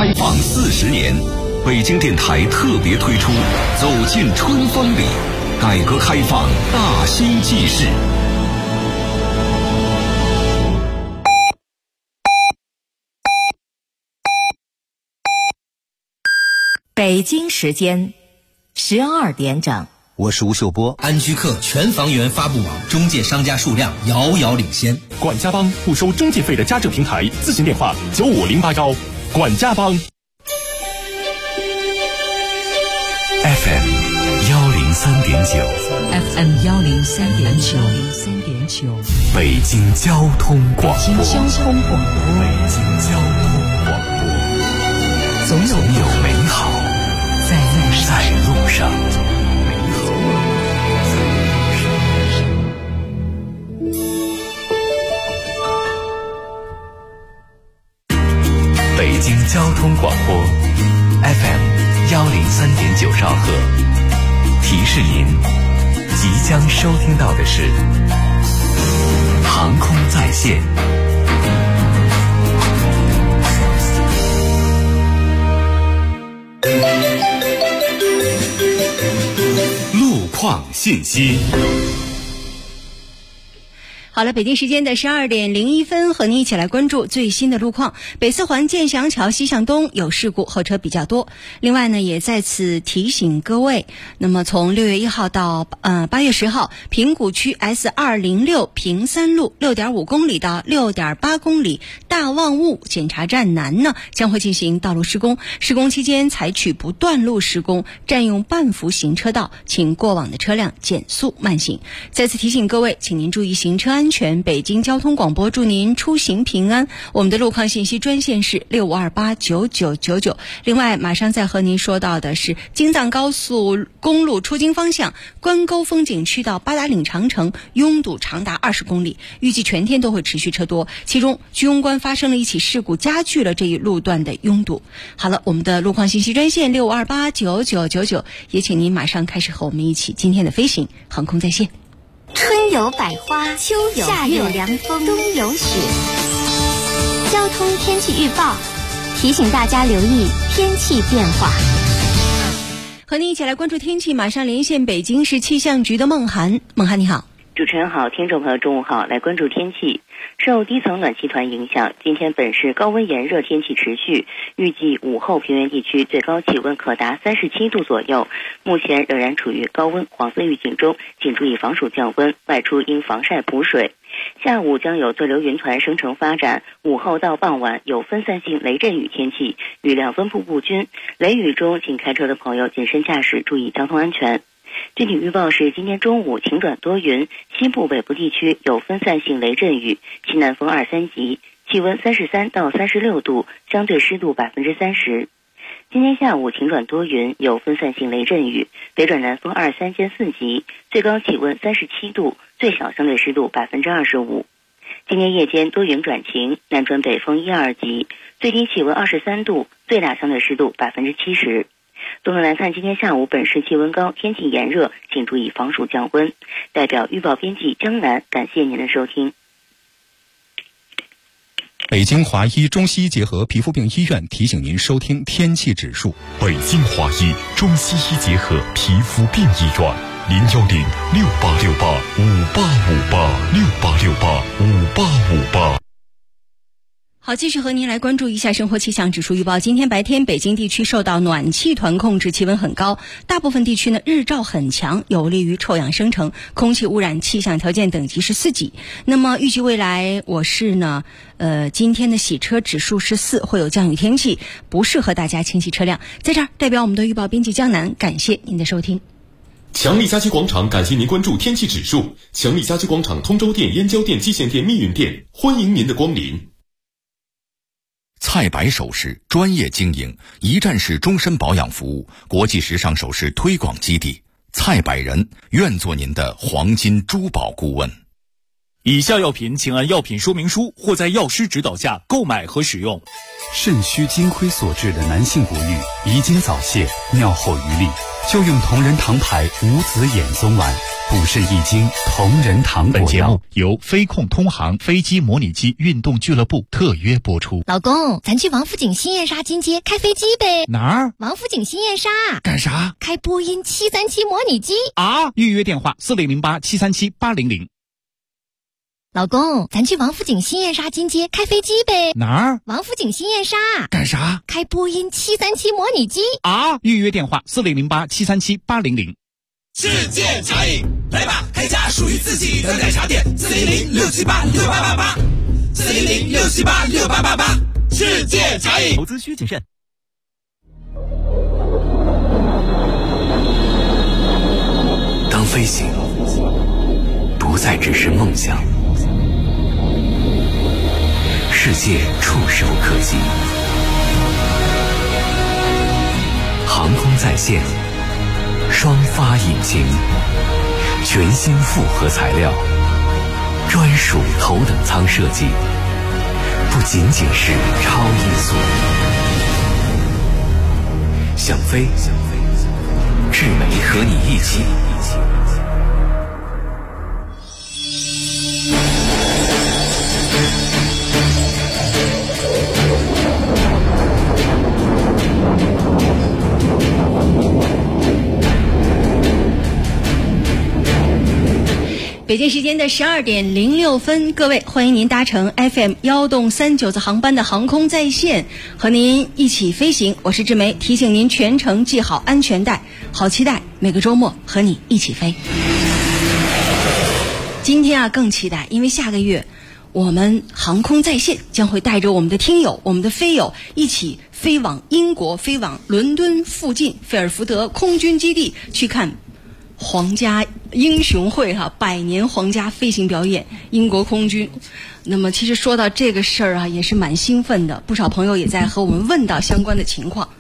开放40年，北京电台特别推出《走进春风里》，改革开放大新纪事。 北京时间12点整。 我是吴秀波。 安居客全房源发布网中介商家数量遥遥领先。 管家帮不收中介费的家政平台，咨询电话95081。管家帮。 FM 103.9 FM 103.9 北京交通广播。 北京交通广播。总有美好在路上。北京交通广播 FM 103.9兆赫，提示您即将收听到的是航空在线。路况信息。 好了，北京时间的12点01分，和您一起来关注最新的路况。北四环建祥桥西向东有事故，后车比较多。另外呢，也在此提醒各位，那么从6月1号到8月10号，平谷区 S206 平三路 6.5 公里到 6.8 公里大望雾检查站南呢，将会进行道路施工。施工期间采取不断路施工，占用半幅行车道，请过往的车辆减速慢行。再次提醒各位，请您注意行车安全。北京交通广播祝您出行平安。我们的路况信息专线是65289999。另外，马上再和您说到的是京藏高速公路出京方向关沟风景区到八达岭长城拥堵长达20公里，预计全天都会持续车多。其中，居庸关发生了一起事故，加剧了这一路段的拥堵。好了，我们的路况信息专线65289999，也请您马上开始和我们一起今天的飞行航空在线。 春有百花，秋有夏有凉风，冬有雪。交通天气预报提醒大家留意天气变化。 和您一起来关注天气，马上连线北京市气象局的孟涵。孟涵你好。 主持人好，听众朋友中午好，来关注天气。受低层暖气团影响，今天本市高温炎热天气持续，预计午后平原地区最高气温可达37度左右，目前仍然处于高温黄色预警中，请注意防暑降温，外出应防晒补水。下午将有对流云团生成发展，午后到傍晚有分散性雷阵雨天气，雨量分布不均，雷雨中请开车的朋友谨慎驾驶，注意交通安全。具体预报是今天中午晴转多云，西部北部地区有分散性雷阵雨，西南风2、3级，气温33到36度，相对湿度30%。今天下午晴转多云，有分散性雷阵雨，北转南风2、3兼4级，最高气温37度，最小相对湿度25%。今天夜间多云转晴，南转北风1、2级，最低气温23度，最大相对湿度70%。综合来看，今天下午本市气温高，天气炎热，请注意防暑降温。代表预报编辑江南，感谢您的收听。 北京华医中西医结合皮肤病医院提醒您收听天气指数。 北京华医中西医结合皮肤病医院，0868685858，68685858。 好，继续和您来关注一下生活气象指数预报。今天白天北京地区受到暖气团控制，气温很高，大部分地区呢日照很强，有利于臭氧生成，空气污染气象条件等级是4级。那么预计未来我市呢今天的洗车指数是4，会有降雨天气，不适合大家清洗车辆。在这儿代表我们的预报编辑江南，感谢您的收听。 强力家居广场感谢您关注天气指数。强力家居广场通州店、燕郊店、蓟县店、密云店，欢迎您的光临。 蔡白首饰专业经营，一站式终身保养服务，国际时尚首饰推广基地。蔡百人愿做您的黄金珠宝顾问。 以下药品请按药品说明书或在药师指导下购买和使用。 肾虚金亏所致的男性不育、遗精早泄、尿后余力， 就用同仁堂牌无籽眼松丸，补肾益精，同仁堂本节果药。 目由飞控通航飞机模拟机运动俱乐部特约播出。 老公，咱去王府井新燕莎金街开飞机呗？ 哪儿？ 王府井新燕莎。 干啥？ 开波音737模拟机啊！预约电话4008-737-800。 老公，咱去王府井新燕莎金街开飞机呗？ 哪儿？ 王府井新燕莎。 干啥？ 开波音737模拟机啊！预约电话4008-737-800。 世界茶饮，来吧，开家属于自己的奶茶店，410-678-6888，410-678-6888，世界茶饮。 投资需谨慎。 当飞行不再只是梦想，世界触手可及，航空在线，双发引擎，全新复合材料，专属头等舱设计，不仅仅是超音速。想飞，智美和你一起。 北京时间的12:06，各位，欢迎您搭乘 FM 1动39次航班的航空在线，和您一起飞行。我是志梅，提醒您全程系好安全带，好期待每个周末和你一起飞。今天啊更期待，因为下个月我们航空在线将会带着我们的听友、我们的飞友一起飞往英国，飞往伦敦附近费尔福德空军基地去看皇家英雄会100年皇家飞行表演，英国空军。那么其实说到这个事儿啊，也是蛮兴奋的，不少朋友也在和我们问到相关的情况。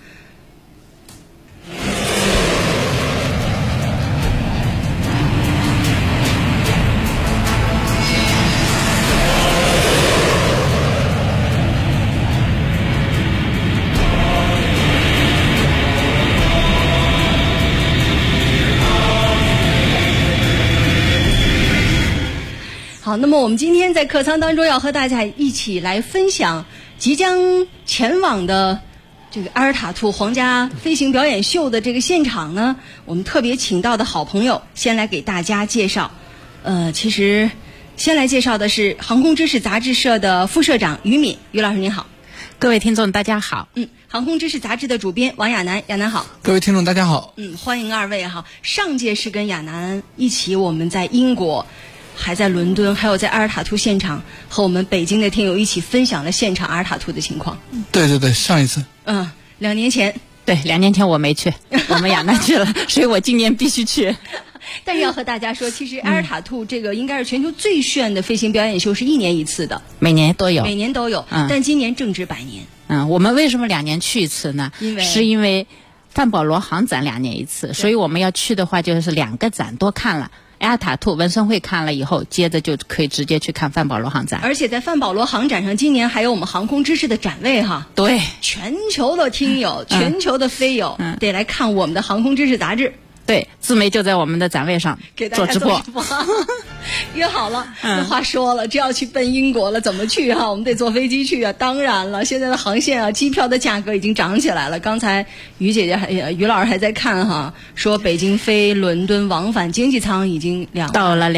好，那么我们今天在客舱当中要和大家一起来分享即将前往的这个阿尔塔图皇家飞行表演秀的这个现场呢，我们特别请到的好朋友先来给大家介绍。其实先来介绍的是航空知识杂志社的副社长于敏，于老师您好。 各位听众大家好。 航空知识杂志的主编王亚楠，亚楠好。 各位听众大家好。 欢迎二位哈。上届是跟亚楠一起，我们在英国，还在伦敦，还有在阿尔塔图现场，和我们北京的听友一起分享了现场阿尔塔图的情况。 对对对，上一次 2年前。 对，2年前我没去，我们亚楠去了，所以我今年必须去。 但是要和大家说，其实阿尔塔图这个应该是全球最炫的飞行表演秀，是1年1次的， 每年都有， 但今年正值100年。 我们为什么2年去一次呢？是因为范保罗航展2年1次，所以我们要去的话就是2个展多看了。阿尔塔图文森会看了以后，接着就可以直接去看范保罗航展。 而且在范保罗航展上，今年还有我们航空知识的展位哈。 对， 全球的听友、全球的飞友得来看我们的航空知识杂志。 对，自媒就在我们的展位上做直播。 约好了，那话说了，这要去奔英国了，怎么去哈？我们得坐飞机去啊！当然了，现在的航线啊，机票的价格已经涨起来了。刚才于姐姐于老师还在看哈，说北京飞伦敦往返经济舱已经到了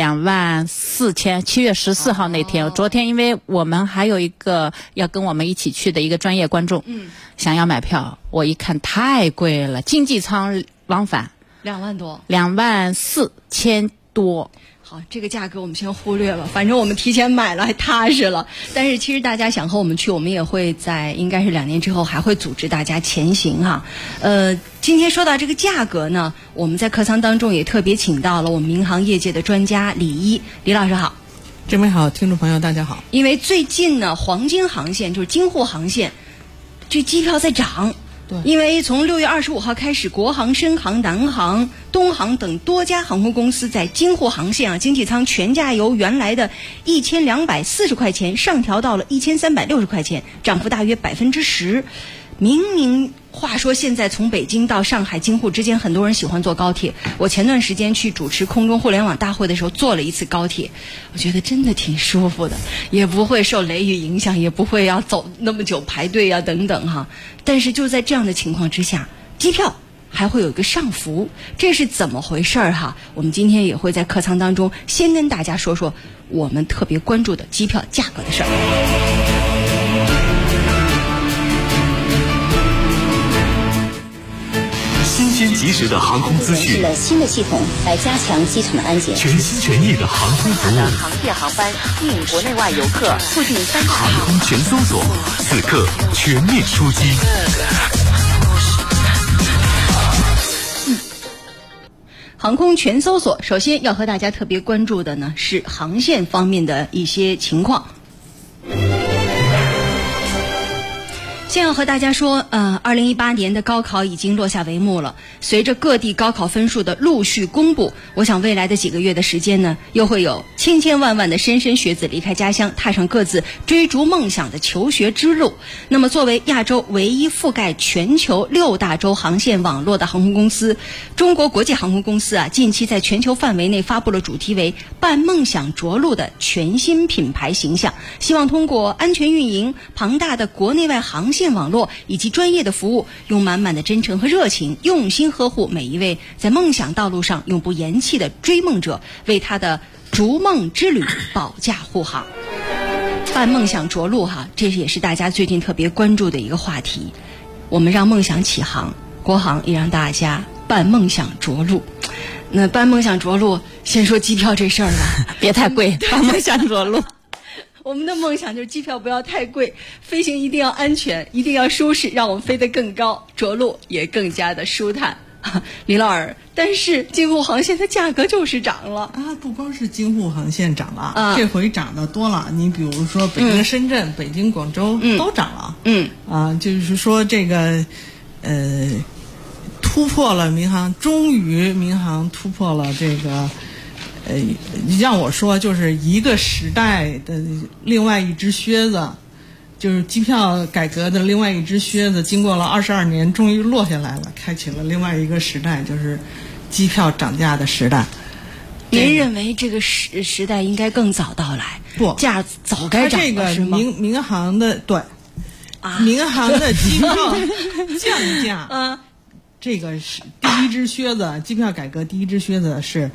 24000。7月14号那天，昨天因为我们还有一个要跟我们一起去的一个专业观众，想要买票，我一看太贵了，经济舱往返 2万多 ，24000多。 好，这个价格我们先忽略了，反正我们提前买了还踏实了。但是其实大家想和我们去，我们也会在应该是2年之后还会组织大家前行哈。今天说到这个价格呢，我们在客舱当中也特别请到了我们民航业界的专家李一，李老师好。 志梅好，听众朋友大家好。 因为最近呢，黄金航线就是京沪航线，这机票在涨。因为从6月25号开始，国航、深航、南航、东航等多家航空公司在京沪航线经济舱全价由原来的1240块钱上调到了1360块钱，涨幅大约10%。 话说现在从北京到上海、京沪之间，很多人喜欢坐高铁。我前段时间去主持空中互联网大会的时候，坐了一次高铁，我觉得真的挺舒服的，也不会受雷雨影响，也不会要走那么久排队啊等等哈。但是就在这样的情况之下，机票还会有一个上浮，这是怎么回事儿哈？我们今天也会在客舱当中先跟大家说说我们特别关注的机票价格的事儿。 新鲜及时的航空资讯， 了新的系统来加强机场的安检， 全心全意的航空服务， 航线航班吸引国内外游客，促进3大航空全搜索，此刻全面出击。 航空全搜索，首先要和大家特别关注的呢是航线方面的一些情况。先要和大家说，2018年的高考已经落下帷幕了。随着各地高考分数的陆续公布，我想未来的几个月的时间呢，又会有千千万万的莘莘学子离开家乡，踏上各自追逐梦想的求学之路。那么，作为亚洲唯一覆盖全球6大洲航线网络的航空公司，中国国际航空公司近期在全球范围内发布了主题为“伴梦想着陆”的全新品牌形象，希望通过安全运营、庞大的国内外航线网络以及专业的服务，用满满的真诚和热情，用心呵护每一位在梦想道路上永不言弃的追梦者，为他的逐梦之旅保驾护航。伴梦想着陆这也是大家最近特别关注的一个话题。我们让梦想起航，国航也让大家伴梦想着陆。那伴梦想着陆，先说机票这事儿吧， 别太贵，伴梦想着陆。 我们的梦想就是机票不要太贵，飞行一定要安全，一定要舒适，让我们飞得更高，着陆也更加的舒坦。李老师，但是京沪航线的价格就是涨了啊！不光是京沪航线涨了，这回涨得多了。你比如说北京、深圳、北京、广州都涨了。就是说这个突破了民航，终于民航突破了这个。让我说，就是一个时代的另外一只靴子，就是机票改革的另外一只靴子，经过了22年，终于落下来了，开启了另外一个时代，就是机票涨价的时代。 您认为这个时代应该更早到来？ 不， 价早该涨了，是吗？ 民航的对，民航的机票降价，这个是第一只靴子，机票改革第一只靴子是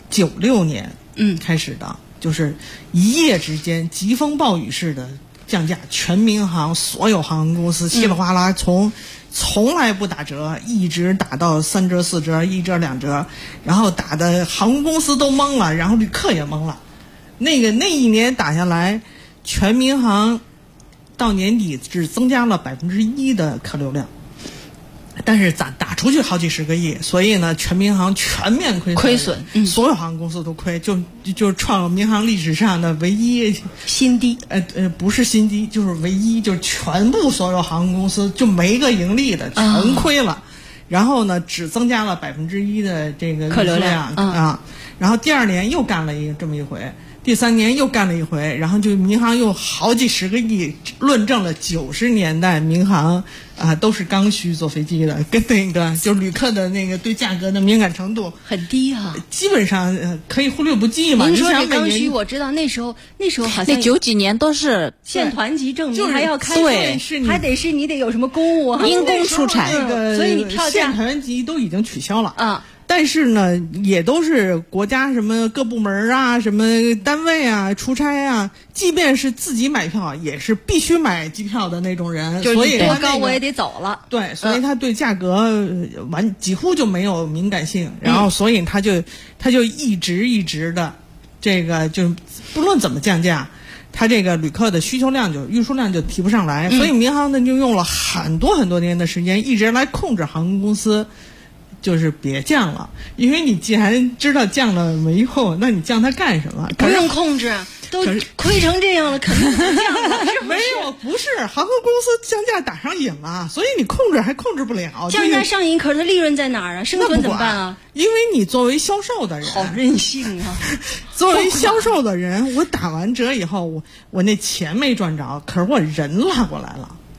96年开始的，就是一夜之间疾风暴雨式的降价，全民航所有航空公司稀里哗啦从来不打折，一直打到3折4折1折2折，然后打的航空公司都懵了，然后旅客也懵了。那一年打下来，全民航到年底只增加了1%的客流量。但是咱打出去好几十个亿，所以呢，全民航全面亏损，所有航空公司都亏，就创了民航历史上的唯一新低。 不是新低，就是唯一，就是全部所有航空公司就没个盈利的，全亏了。然后呢，只增加了1%的这个客流量然后第2年又干了这么一回。第3年又干了一回，然后就民航又好几十个亿，论证了90年代民航都是刚需坐飞机的，跟那个就旅客的那个对价格的敏感程度很低基本上可以忽略不计嘛。 您说这刚需，我知道那时候好像那90几年都是县团级证明，还要开对， 还得是你得有什么公务因公出产， 所以你票价县团级都已经取消了但是呢，也都是国家什么各部门什么单位出差即便是自己买票，也是必须买机票的那种人， 所以多高我也得走了。 对，所以他对价格几乎就没有敏感性，然后所以他就一直的这个就不论怎么降价，他这个旅客的需求量运输量就提不上来，所以民航呢就用了很多年的时间，一直来控制航空公司。就是别降了，因为你既然知道降了没用，那你降它干什么？ 不用控制，都亏成这样了，肯定不降了。 没有，不是航空公司降价打上瘾了，所以你控制还控制不了。 降价上瘾，可是它利润在哪儿啊？生存怎么办因为你作为销售的人， 好任性作为销售的人，我打完折以后，我那钱没赚着，可是我人拉过来了。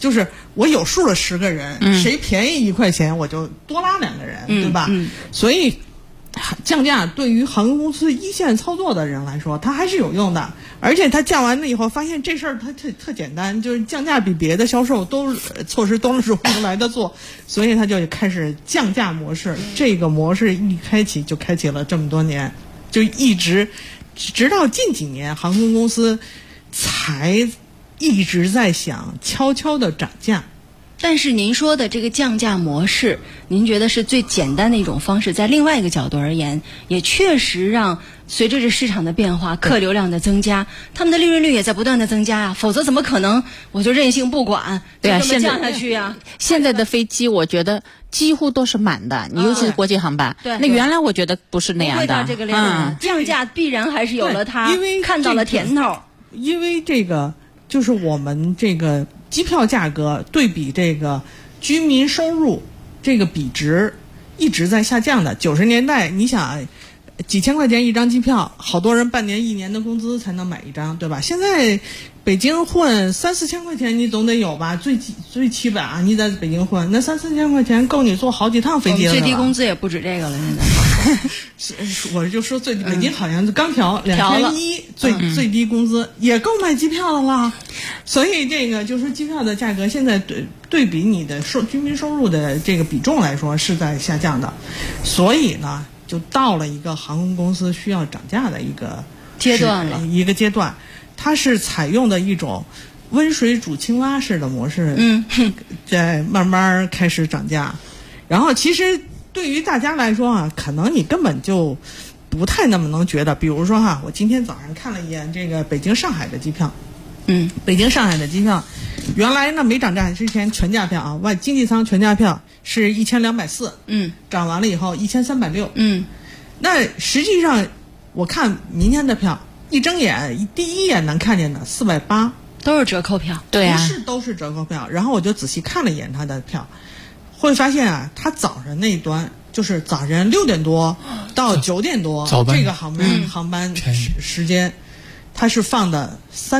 就是我有数了10个人，谁便宜1块钱我就多拉2个人，对吧？所以降价对于航空公司一线操作的人来说，它还是有用的。而且它降完了以后，发现这事儿它特简单，就是降价比别的销售措施都是用来的做，所以它就开始降价模式。这个模式一开启就开启了这么多年，就一直直到近几年，航空公司才一直在想悄悄的涨价。 但是您说的这个降价模式，您觉得是最简单的一种方式，在另外一个角度而言，也确实让随着这市场的变化，客流量的增加，他们的利润率也在不断的增加啊，否则怎么可能我就任性不管， 对啊， 就这么降下去啊？ 现在的飞机我觉得几乎都是满的，你尤其是国际航班。 对， 那原来我觉得不是那样的。 不会到这个量，降价必然还是有了它， 因为看到了甜头。 因为这个就是我们这个机票价格对比这个居民收入这个比值一直在下降的。90年代你想几千块钱一张机票，好多人半年1年的工资才能买一张，对吧？现在北京混3-4千块钱你总得有吧，最起码啊，你在北京混那3-4千块钱够你坐好几趟飞机了。 最低工资也不止这个了，现在。 我就说北京好像刚调2100最低工资也够买机票的了。所以这个就是机票的价格现在对比你的居民收入的这个比重来说是在下降的，所以呢就到了一个航空公司需要涨价的一个阶段，它是采用的一种温水煮青蛙式的模式，在慢慢开始涨价。然后其实对于大家来说啊，可能你根本就不太那么能觉得。比如说哈，我今天早上看了一眼这个北京上海的机票，北京上海的机票原来呢没涨价之前全价票啊，经济舱全价票是1240，涨完了以后1360，那实际上我看明天的票一睁眼第一眼能看见的480 都是折扣票， 对啊， 都是折扣票。然后我就仔细看了一眼他的票，会发现啊，他早上那一端就是早晨6点多到9点多这个航班时间，它是放的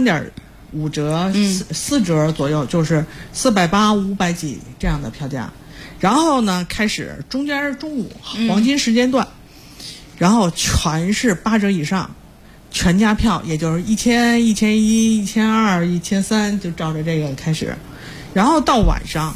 3.5折、4折左右，就是480、500几这样的票价。然后呢，开始中间中午黄金时间段，然后全是8折以上，全价票，也就是1000、1100、1200、1300，就照着这个开始。然后到晚上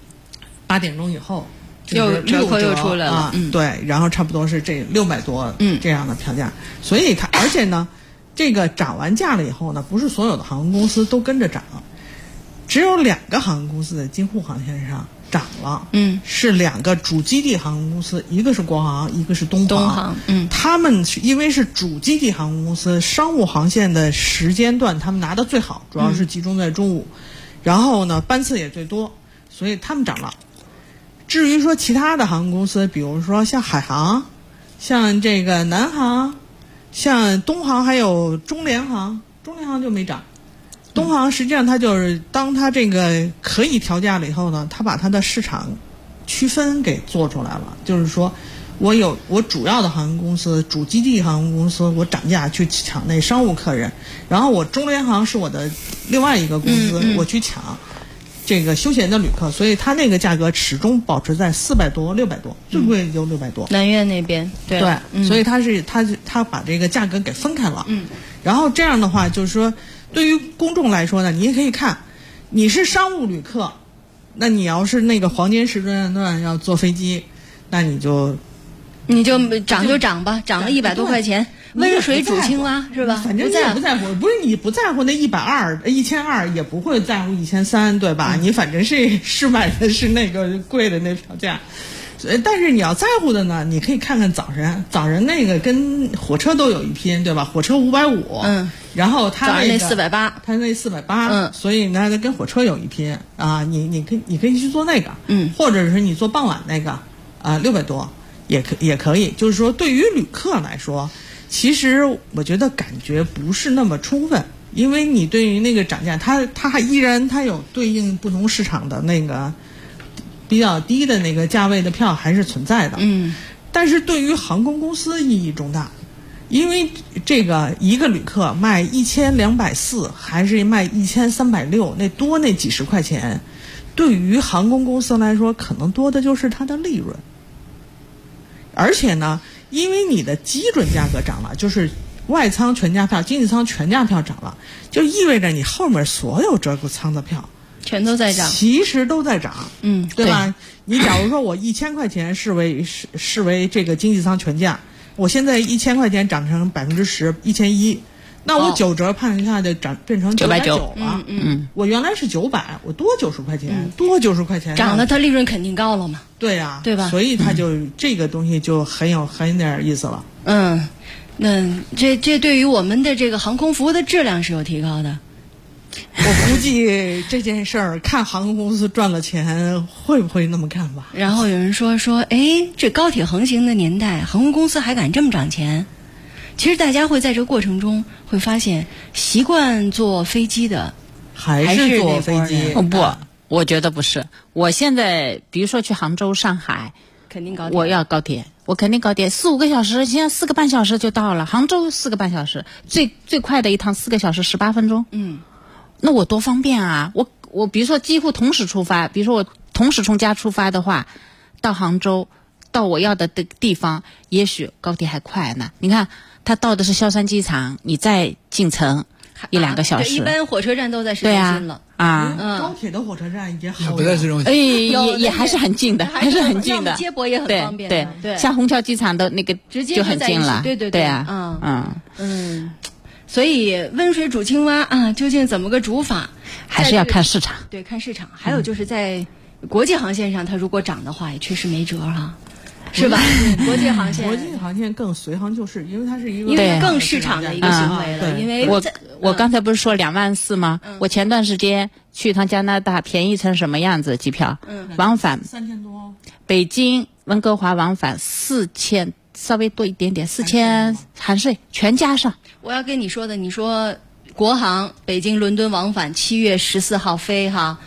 8点钟以后， 又折扣又出来了啊，对，然后差不多是这600多这样的票价。所以它而且呢，这个涨完价了以后呢，不是所有的航空公司都跟着涨，只有2个航空公司的京沪航线上涨了，是2个主基地航空公司，一个是国航，一个是东航，他们因为是主基地航空公司，商务航线的时间段他们拿的最好，主要是集中在中午，然后呢班次也最多，所以他们涨了。至于说其他的航空公司，比如说像海航，像这个南航，像东航，还有中联航就没涨。东航实际上它就是当它这个可以调价了以后呢，它把它的市场区分给做出来了，就是说我主要的航空公司，主基地航空公司，我涨价去抢那商务客人，然后我中联航是我的另外一个公司，我去抢这个休闲的旅客，所以它那个价格始终保持在400多、600多，最贵也就600多。 南苑那边对， 所以它把这个价格给分开了。然后这样的话，就是说对于公众来说呢，你也可以看，你是商务旅客，那你要是那个黄金时间段要坐飞机，那你就涨就涨吧，涨了100多块钱，温水煮青蛙是吧？ 反正你也不在乎，不是你不在乎那120、1200，也不会在乎1300，对吧？你反正是买的是那个贵的那票价。但是你要在乎的呢，你可以看看早晨那个跟火车都有一拼，对吧？火车550，然后它那 480， 它那480，所以呢，它跟火车有一拼啊。你可以去坐那个，或者是你坐傍晚那个啊，600多也可以。就是说，对于旅客来说，其实我觉得感觉不是那么充分，因为你对于那个涨价，它依然它有对应不同市场的那个比较低的那个价位的票还是存在的，但是对于航空公司意义重大， 因为这个一个旅客卖1240还是卖1360，那多那几十块钱，对于航空公司来说，可能多的就是它的利润。而且呢，因为你的基准价格涨了，就是外舱全价票、经济舱全价票涨了，就意味着你后面所有这个舱的票全都在涨， 其实都在涨，对吧？你假如说我1000块钱视为这个经济舱全价，我现在1000块钱涨成10%，1100，那我9折判下就变成990了。我原来是900，我多90块钱，多90块钱， 涨了，它利润肯定高了嘛。 对呀， 对吧？ 所以它就这个东西就很有点意思了。 那这对于我们的这个航空服务的质量是有提高的。 我估计这件事儿看航空公司赚了钱会不会那么干吧。 然后有人说，这高铁横行的年代，航空公司还敢这么涨钱？其实大家会在这个过程中会发现，习惯坐飞机的还是坐飞机。 不，我觉得不是。我现在比如说去杭州、上海， 肯定高铁， 我要高铁，我肯定高铁，4-5个小时，现在4个半小时就到了。杭州4个半小时，最快的一趟4个小时18分钟。那我多方便啊！我比如说几乎同时出发，比如说我同时从家出发的话，到杭州，到我要的地方，也许高铁还快呢。你看，它到的是萧山机场，你再进城1-2个小时。 一般火车站都在市中心了。 高铁的火车站也好， 不在市中心。 也还是很近的，还是很近的。 接驳也很方便。 对，像虹桥机场的那个就很近了。对啊， 所以温水煮青蛙啊，究竟怎么个煮法， 还是要看市场。 对，看市场。还有就是在国际航线上，它如果涨的话，也确实没辙哈，是吧？国际航线更随行就市，因为它是一个因为更市场的一个行为了。因为我刚才不是说24000吗？我前段时间去一趟加拿大，便宜成什么样子？机票往返 3000多， 北京温哥华往返4000。稍微多一点点，4000含税全加上。 我要跟你说的，你说国航北京伦敦往返7月14号飞哈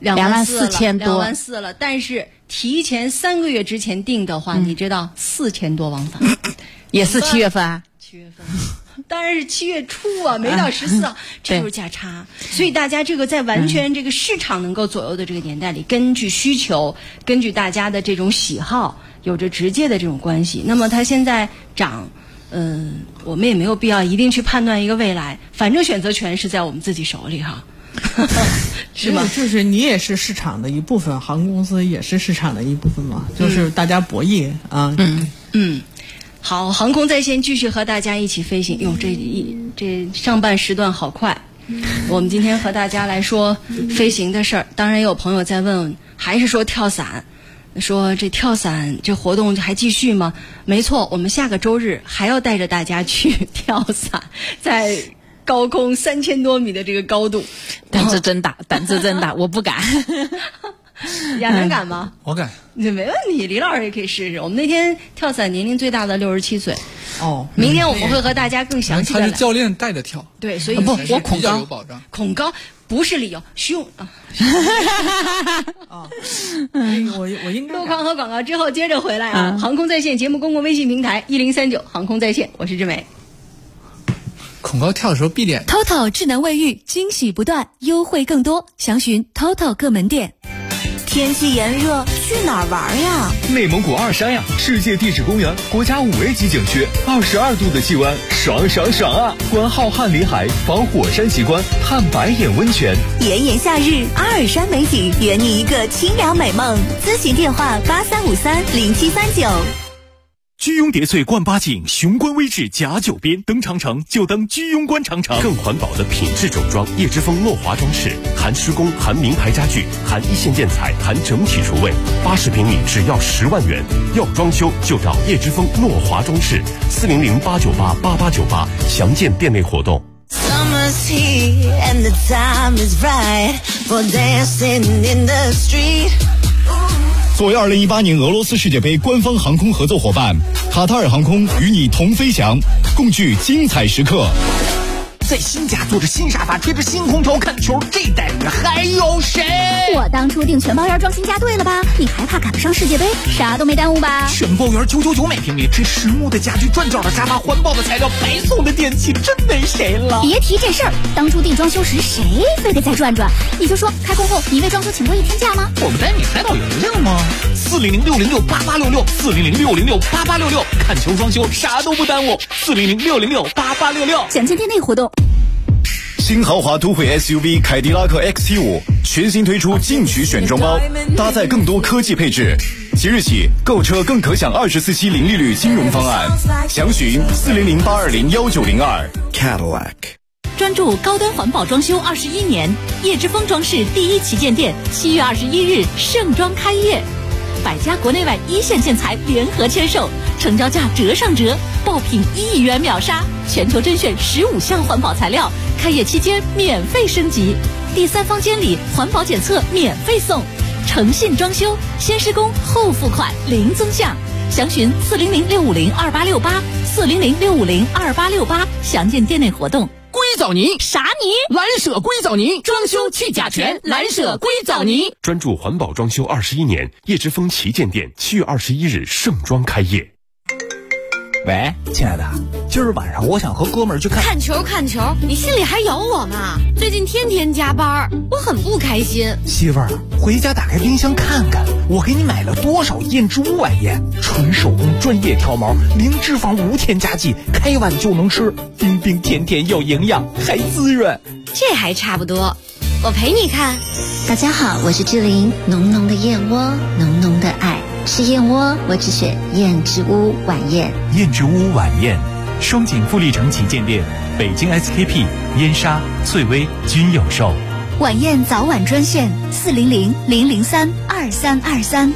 ，24000多，24000了。但是提前3个月之前订的话，你知道4000多往返， 也是7月份啊 ？7月份。当然是7月初啊，没到14号，这就是价差。所以大家这个在完全这个市场能够左右的这个年代里，根据需求，根据大家的这种喜好，有着直接的这种关系。那么它现在涨，我们也没有必要一定去判断一个未来，反正选择权是在我们自己手里哈。是吧？ 就是你也是市场的一部分，航空公司也是市场的一部分嘛，就是大家博弈啊。 好，航空在线继续和大家一起飞行。哟，这上半时段好快。我们今天和大家来说飞行的事儿。当然也有朋友在问，还是说跳伞？说这跳伞这活动还继续吗？没错，我们下个周日还要带着大家去跳伞，在高空3000多米的这个高度。 胆子真大，我不敢。 亚楠敢吗？ 我敢。 没问题，李老师也可以试试。我们那天跳伞年龄最大的67岁。明天我们会和大家更详细的。 他是教练带着跳。 对，所以我恐高， 恐高不是理由，凶啊。 我应该。 路况和广告之后接着回来啊！航空在线节目公共微信平台1039航空在线，我是志美。 恐高跳的时候闭眼。 TOTO 智能卫浴惊喜不断，优惠更多，详询 TOTO 各门店。 天气炎热，去哪儿玩呀？ 内蒙古二山呀，世界地质公园，国家5A 级景区，22度的气温，爽啊！观浩瀚林海，访火山奇观，探白眼温泉。 炎炎夏日，阿尔山美景，圆你一个清凉美梦。咨询电话83530739。 居庸叠翠冠八景，雄关微志甲9边，登长城就登居庸关长城。 更环保的品质整装，叶之峰诺华装饰，含施工，含名牌家具，含一线建材，含整体厨卫，80平米只要10万元。要装修就找叶之峰诺华装饰，400-898-8898，详见店内活动。 Summer's here and the time is right for dancing in the street。 作为2018年俄罗斯世界杯官方航空合作伙伴，卡塔尔航空与你同飞翔，共聚精彩时刻。 在新家坐着新沙发，吹着新空调看球，这待遇还有谁？ 我当初订全包园装新家对了吧？你还怕赶不上世界杯？啥都没耽误吧？ 全包园999每平米，这实木的家具，转角的沙发，环保的材料，白送的电器，真没谁了。 别提这事儿，当初订装修时谁非得再转转？你就说开工后你为装修请过一天假吗？ 我们带你海岛游游吗？400-606-8866，400-606-8866，看球装修啥都不耽误。400-606-8866， 详情店内活动。 新豪华都会 SUV 凯迪拉克 XT5 全新推出进取选装包，搭载更多科技配置。即日起购车更可享24期零利率金融方案，详询400-820-1902 Cadillac。 专注高端环保装修21年，叶之峰装饰第一旗舰店7月21日盛装开业，100家国内外一线建材联合签售，成交价折上折，爆品1亿元秒杀，全球甄选15项环保材料，开业期间免费升级，第3方监理环保检测免费送，诚信装修，先施工后付款零增项，详询400-650-2868，400-650-2868，详见店内活动。 硅藻泥啥泥？ 蓝舍硅藻泥，装修去甲醛，蓝舍硅藻泥。 专注环保装修21年，叶之峰旗舰店7月21日盛装开业。 喂，亲爱的，今儿晚上我想和哥们儿去看球，你心里还有我吗？最近天天加班，我很不开心。 媳妇儿，回家打开冰箱看看，我给你买了多少燕之屋晚宴，纯手工专业挑毛，零脂肪无添加剂，开碗就能吃，冰冰甜甜有营养，还滋润。 这还差不多，我陪你看。 大家好，我是志玲，浓浓的燕窝，浓浓的爱。吃燕窝，我只选燕之屋晚宴。 燕之屋晚宴，双井富力城旗舰店、北京 SKP、燕莎、翠微均有售。 晚宴早晚专线400-003-2323。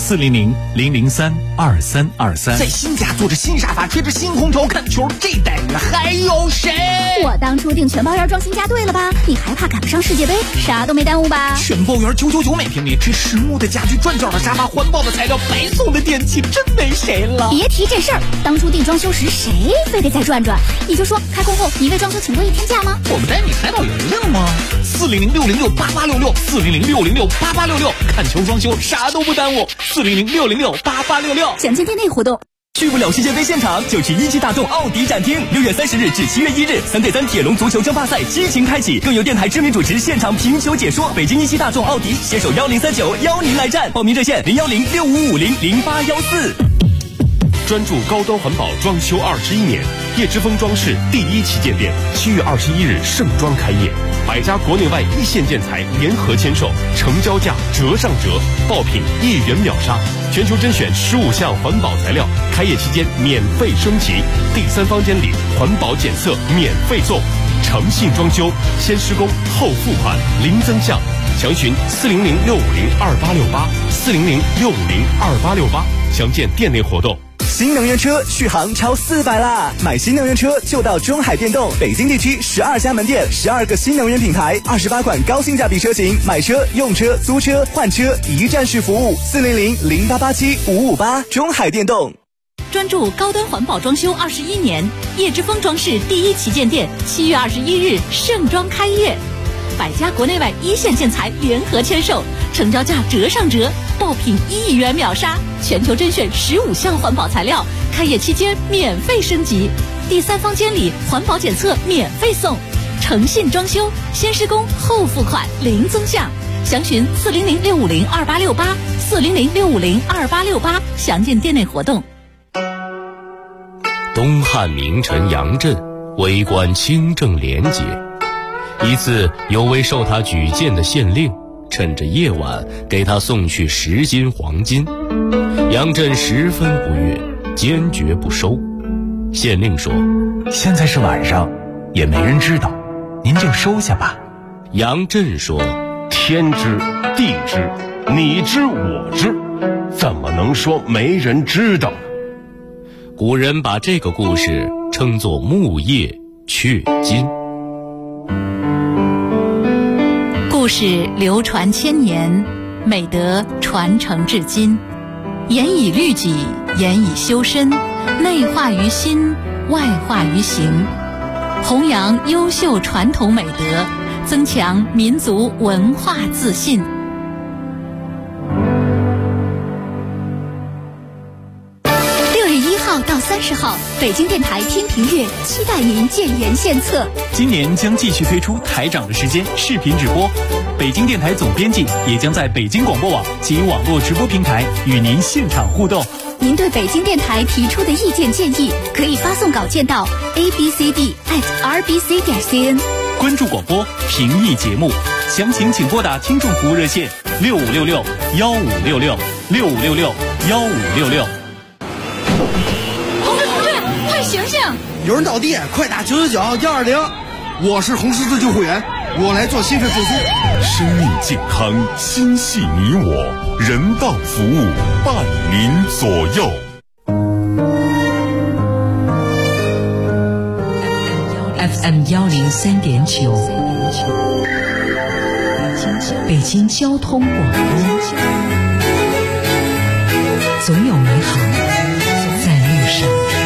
400-003-2323， 在新家坐着新沙发，吹着新空调看球，这待遇还有谁？ 我当初订全包园装新家对了吧？你还怕赶不上世界杯？啥都没耽误吧？ 全包园999每平米，这实木的家具，转角的沙发，环保的材料，白送的电器，真没谁了。 别提这事儿，当初订装修时谁非得再转转？你就说开工后你为装修请过一天假吗？ 我们带你海岛游游吗？400-606-8866，400-606-8866，看球装修啥都不耽误。400-606-8866， 详见店内活动。 去不了世界杯现场，就去一汽大众奥迪展厅。6月30日至7月1日，3对3铁笼足球争霸赛激情开启，更有电台知名主持现场评球解说。北京一汽大众奥迪携手1039邀您来战，报名热线010-6550-0814。 专注高端环保装修21年，叶之峰装饰第一旗舰店7月21日盛装开业，100家国内外一线建材联合签售，成交价折上折，爆品1亿元秒杀，全球甄选15项环保材料，开业期间免费升级，第3方监理环保检测免费送，诚信装修，先施工后付款零增项，详询400-650-2868，400-650-2868，详见店内活动。 新能源车续航超400啦！买新能源车就到中海电动，北京地区12家门店，12个新能源品牌，28款高性价比车型，买车、用车、租车、换车一站式服务，400-0887-558，中海电动。 专注高端环保装修21年，叶之峰装饰第一旗舰店7月21日盛装开业，100家国内外一线建材联合签售，成交价折上折，爆品1亿元秒杀，全球甄选15项环保材料，开业期间免费升级，第3方监理环保检测免费送，诚信装修，先施工后付款零增项，详询400-650-2868，400-650-2868，详见店内活动。 东汉名臣杨震为官清正廉洁，一次有位受他举荐的县令趁着夜晚给他送去10斤黄金，杨震十分不悦，坚决不收。县令说： 现在是晚上，也没人知道，您就收下吧。 杨震说：天知地知，你知我知，怎么能说没人知道呢？古人把这个故事称作木叶雀金。 故事流传千年，美德传承至今，严以律己，严以修身，内化于心，外化于行。 弘扬优秀传统美德，增强民族文化自信。 到30号，北京电台天平乐期待您建言献策。 今年将继续推出台长的时间视频直播，北京电台总编辑也将在北京广播网及网络直播平台与您现场互动。 您对北京电台提出的意见建议，可以发送稿件到 abcd@rbc.cn。 关注广播，评议节目，详情请拨打听众服务热线6566-1566，6566-1566。 醒醒！ 有人倒地，快打999-120。我是红十字救护员，我来做心肺复苏。 生命健康，心系你我，人道服务伴您左右。 FM 103.9，北京交通广播，总有美好在路上。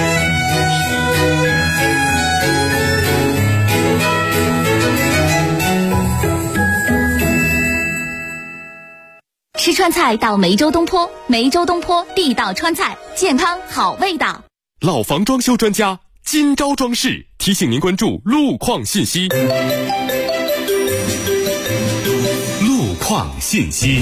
吃川菜到梅州东坡，梅州东坡地道川菜，健康好味道。 老房装修专家金招装饰提醒您关注路况信息。路况信息。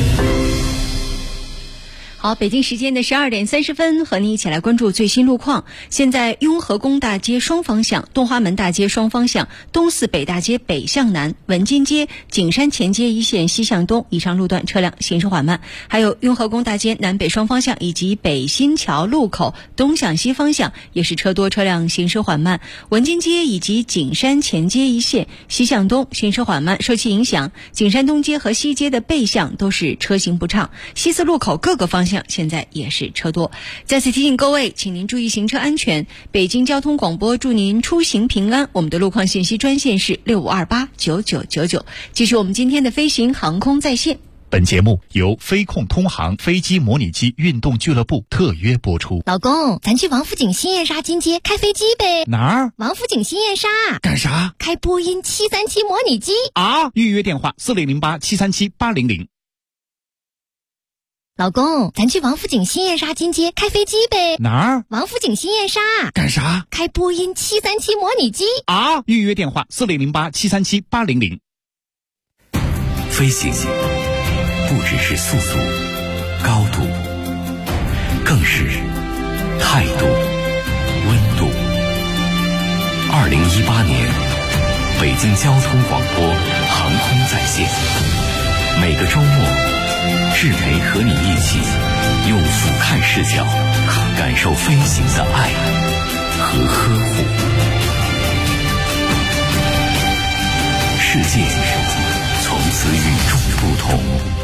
好，北京时间的12点30分，和你一起来关注最新路况。现在雍和宫大街双方向、东华门大街双方向、东四北大街北向南、文津街、景山前街一线西向东以上路段车辆行驶缓慢，还有雍和宫大街南北双方向以及北新桥路口东向西方向也是车多，车辆行驶缓慢。文津街以及景山前街一线西向东行驶缓慢，受其影响，景山东街和西街的背向都是车行不畅，西四路口各个方向现在也是车多。再次提醒各位，请您注意行车安全。北京交通广播祝您出行平安。我们的路况信息专线是65289999。继续我们今天的飞行航空在线。 本节目由飞控通航飞机模拟机运动俱乐部特约播出。 老公，咱去王府井新燕莎金街开飞机呗。 哪儿？ 王府井新燕莎。 干啥？ 开波音737模拟机啊！预约电话4008-737-800。 老公，咱去王府井新燕莎金街开飞机呗。 哪儿？ 王府井新燕莎。 干啥？ 开波音737模拟机啊！预约电话4008-737-800。 飞行不只是速度、高度，更是态度、温度。2018年，北京交通广播航空在线，每个周末，志培和你一起用俯瞰视角感受飞行的爱和呵护。世界从此与众不同。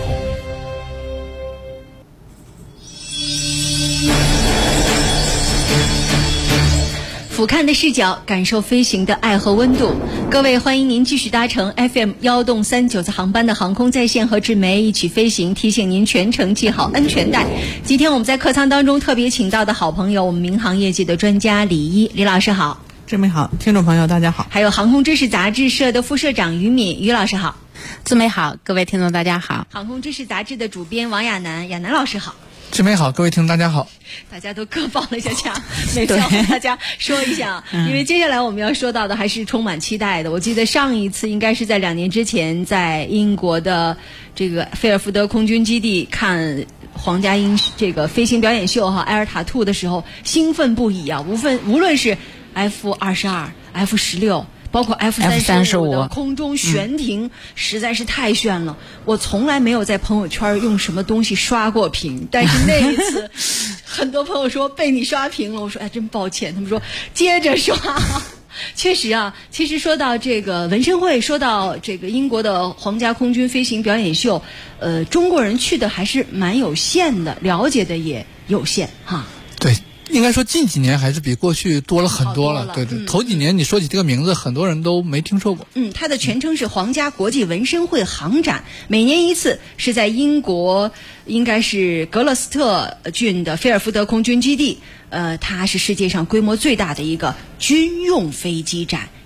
俯瞰的视角，感受飞行的爱和温度。各位，欢迎您继续搭乘 FM 139次航班的航空在线，和志梅一起飞行。提醒您全程系好安全带。今天我们在客舱当中特别请到的好朋友，我们民航业界的专家李一，李老师好。 志梅好，听众朋友大家好。 还有航空知识杂志社的副社长于敏，于老师好。 志梅好，各位听众大家好。 航空知识杂志的主编王亚楠，亚楠老师好。 志梅好，各位听众大家好。 大家都各报了一下价，每次要和大家说一下，因为接下来我们要说到的还是充满期待的。我记得上一次应该是在2年之前，在英国的这个菲尔福德空军基地看皇家这个飞行表演秀哈，埃尔塔2的时候兴奋不已啊！无论是 F-22、F-16。包括 F-35的空中悬停，实在是太炫了。我从来没有在朋友圈用什么东西刷过屏，但是那一次，很多朋友说被你刷屏了。我说哎，真抱歉。他们说接着刷。确实啊，其实说到这个文申会，说到这个英国的皇家空军飞行表演秀，中国人去的还是蛮有限的，了解的也有限哈。 对。应该说近几年还是比过去多了很多了，对对。头几年你说起这个名字，很多人都没听说过。 它的全称是皇家国际文申会航展，每年一次，是在英国应该是格勒斯特郡的菲尔福德空军基地。它是世界上规模最大的一个军用飞机展，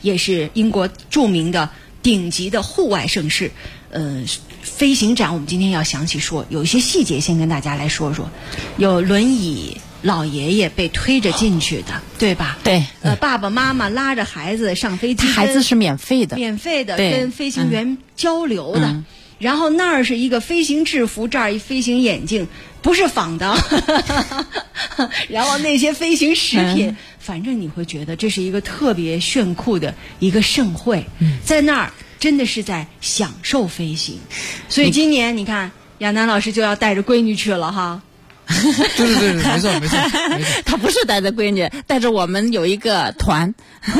也是英国著名的顶级的户外盛事。飞行展我们今天要详细说，有一些细节先跟大家来说说。有轮椅老爷爷被推着进去的，对吧？ 对。 爸爸妈妈拉着孩子上飞机， 孩子是免费的， 跟飞行员交流的。然后那儿是一个飞行制服，这儿一飞行眼镜，不是仿的。然后那些飞行食品，反正你会觉得这是一个特别炫酷的一个盛会，在那儿真的是在享受飞行。所以今年你看，亚楠老师就要带着闺女去了哈。 对，没错。 他不是带着闺女，带着我们有一个团，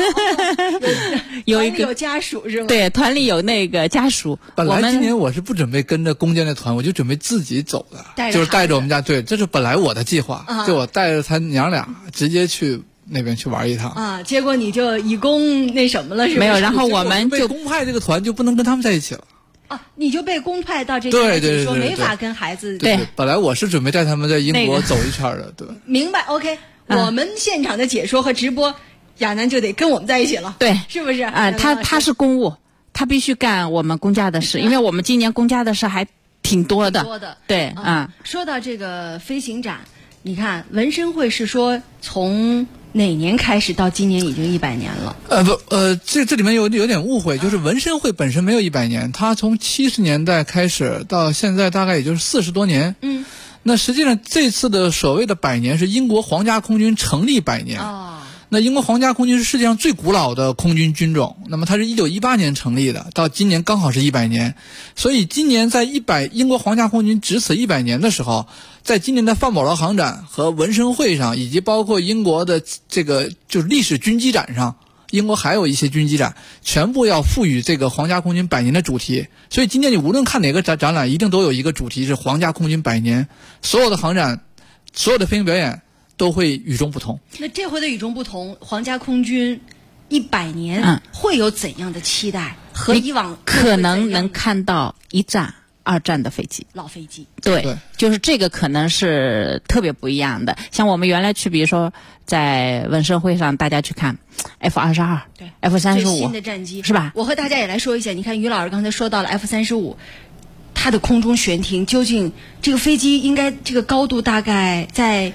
有家属是吗？ 对，团里有那个家属。 本来今年我是不准备跟着公监的团，我就准备自己走的，就是带着我们家。对，这是本来我的计划，就我带着他娘俩直接去那边去玩一趟啊。结果你就以公那什么了，是吧？ 没有，然后我们被公派这个团就不能跟他们在一起了。 你就被公派到这边去，说没法跟孩子。 对，本来我是准备带他们在英国走一圈的，对。 明白 ，OK。我们现场的解说和直播，亚楠就得跟我们在一起了， 对， 是不是？ 他是公务，他必须干我们公家的事，因为我们今年公家的事还挺多的。对， 说到这个飞行展，你看文申会是说从哪年开始到今年已经100年了？ 这里面有点误会，就是文申会本身没有100年，它从70年代开始到现在大概也就是40多年。那实际上这次的所谓的100年是英国皇家空军成立100年。那英国皇家空军是世界上最古老的空军军种，那么它是1918年成立的，到今年刚好是100年。所以今年在英国皇家空军值此100年的时候，在今年的范保罗航展和文申会上，以及包括英国的这个就是历史军机展上，英国还有一些军机展，全部要赋予这个皇家空军100年的主题。所以今年你无论看哪个展览，一定都有一个主题是皇家空军100年，所有的航展，所有的飞行表演都会与众不同。 那这回的与众不同，皇家空军100年会有怎样的期待？和以往可能能看到1战、2战的飞机， 老飞机。 对，就是这个可能是特别不一样的。像我们原来去，比如说在文申会上，大家去看 F-22， 对 F-35， 新的战机是吧？ 我和大家也来说一下，你看于老师刚才说到了 F-35。它的空中悬停究竟这个飞机应该这个高度大概在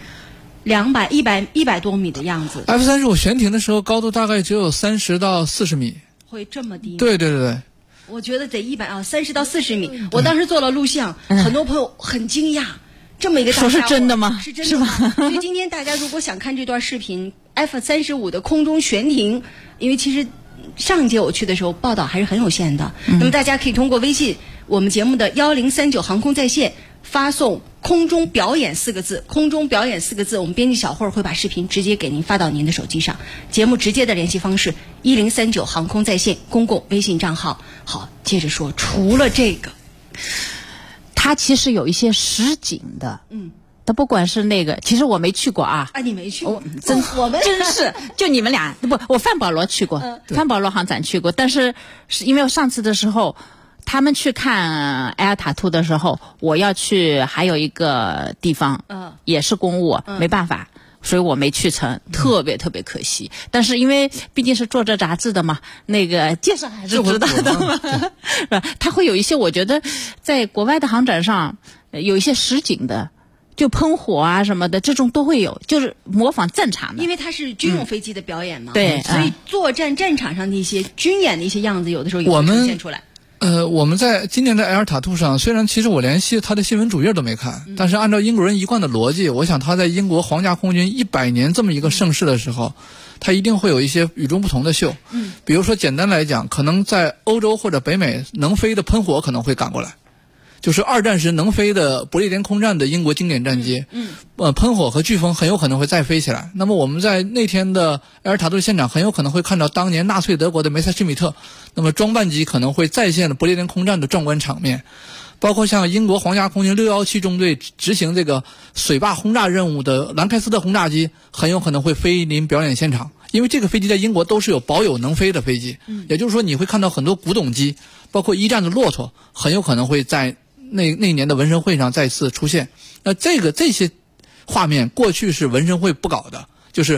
100多米的样子。 F-35悬停的时候高度大概只有30到40米。 会这么低吗？ 对。 我觉得得30到40米。我当时做了录像，很多朋友很惊讶，这么一个大家伙说是真的吗？ 是真的吗？所以今天大家如果想看这段视频 F-35的空中悬停，因为其实上一届我去的时候报道还是很有限的，那么大家可以通过微信我们节目的1039航空在线发送空中表演4个字，空中表演4个字，我们编辑小慧会把视频直接给您发到您的手机上。节目直接的联系方式1039航空在线公共微信账号。好，接着说，除了这个， 它其实有一些实景的，它不管是那个，其实我没去过啊。 你没去过？ 我们真是就你们俩我范保罗去过，范保罗航展去过，但是因为我上次的时候。他们去看埃尔塔图的时候，我要去还有一个地方，也是公务，没办法，所以我没去成，特别特别可惜。但是因为毕竟是做这杂志的嘛，那个介绍还是知道的嘛。他会有一些，我觉得在国外的航展上有一些实景的。就喷火啊什么的，这种都会有，就是模仿战场的。 因为它是军用飞机的表演嘛， 对， 所以作战战场上的一些军演的一些样子，有的时候也会呈现出来。 我们在今年的埃尔塔图上，虽然其实我连他的新闻主页都没看，但是按照英国人一贯的逻辑，我想他在英国皇家空军100年这么一个盛世的时候，他一定会有一些与众不同的秀。比如说简单来讲，可能在欧洲或者北美能飞的喷火可能会赶过来。就是2战时能飞的不列颠空战的英国经典战机，喷火和飓风很有可能会再飞起来。那么我们在那天的埃尔塔图现场很有可能会看到当年纳粹德国的梅塞施米特，那么装扮机可能会再现了不列颠空战的壮观场面。包括像英国皇家空军617中队执行这个水坝轰炸任务的兰开斯特轰炸机很有可能会飞临表演现场，因为这个飞机在英国都是有保有能飞的飞机，也就是说你会看到很多古董机，包括1战的骆驼很有可能会在那年的文申会上再次出现。那这些画面过去是文申会不搞的，就是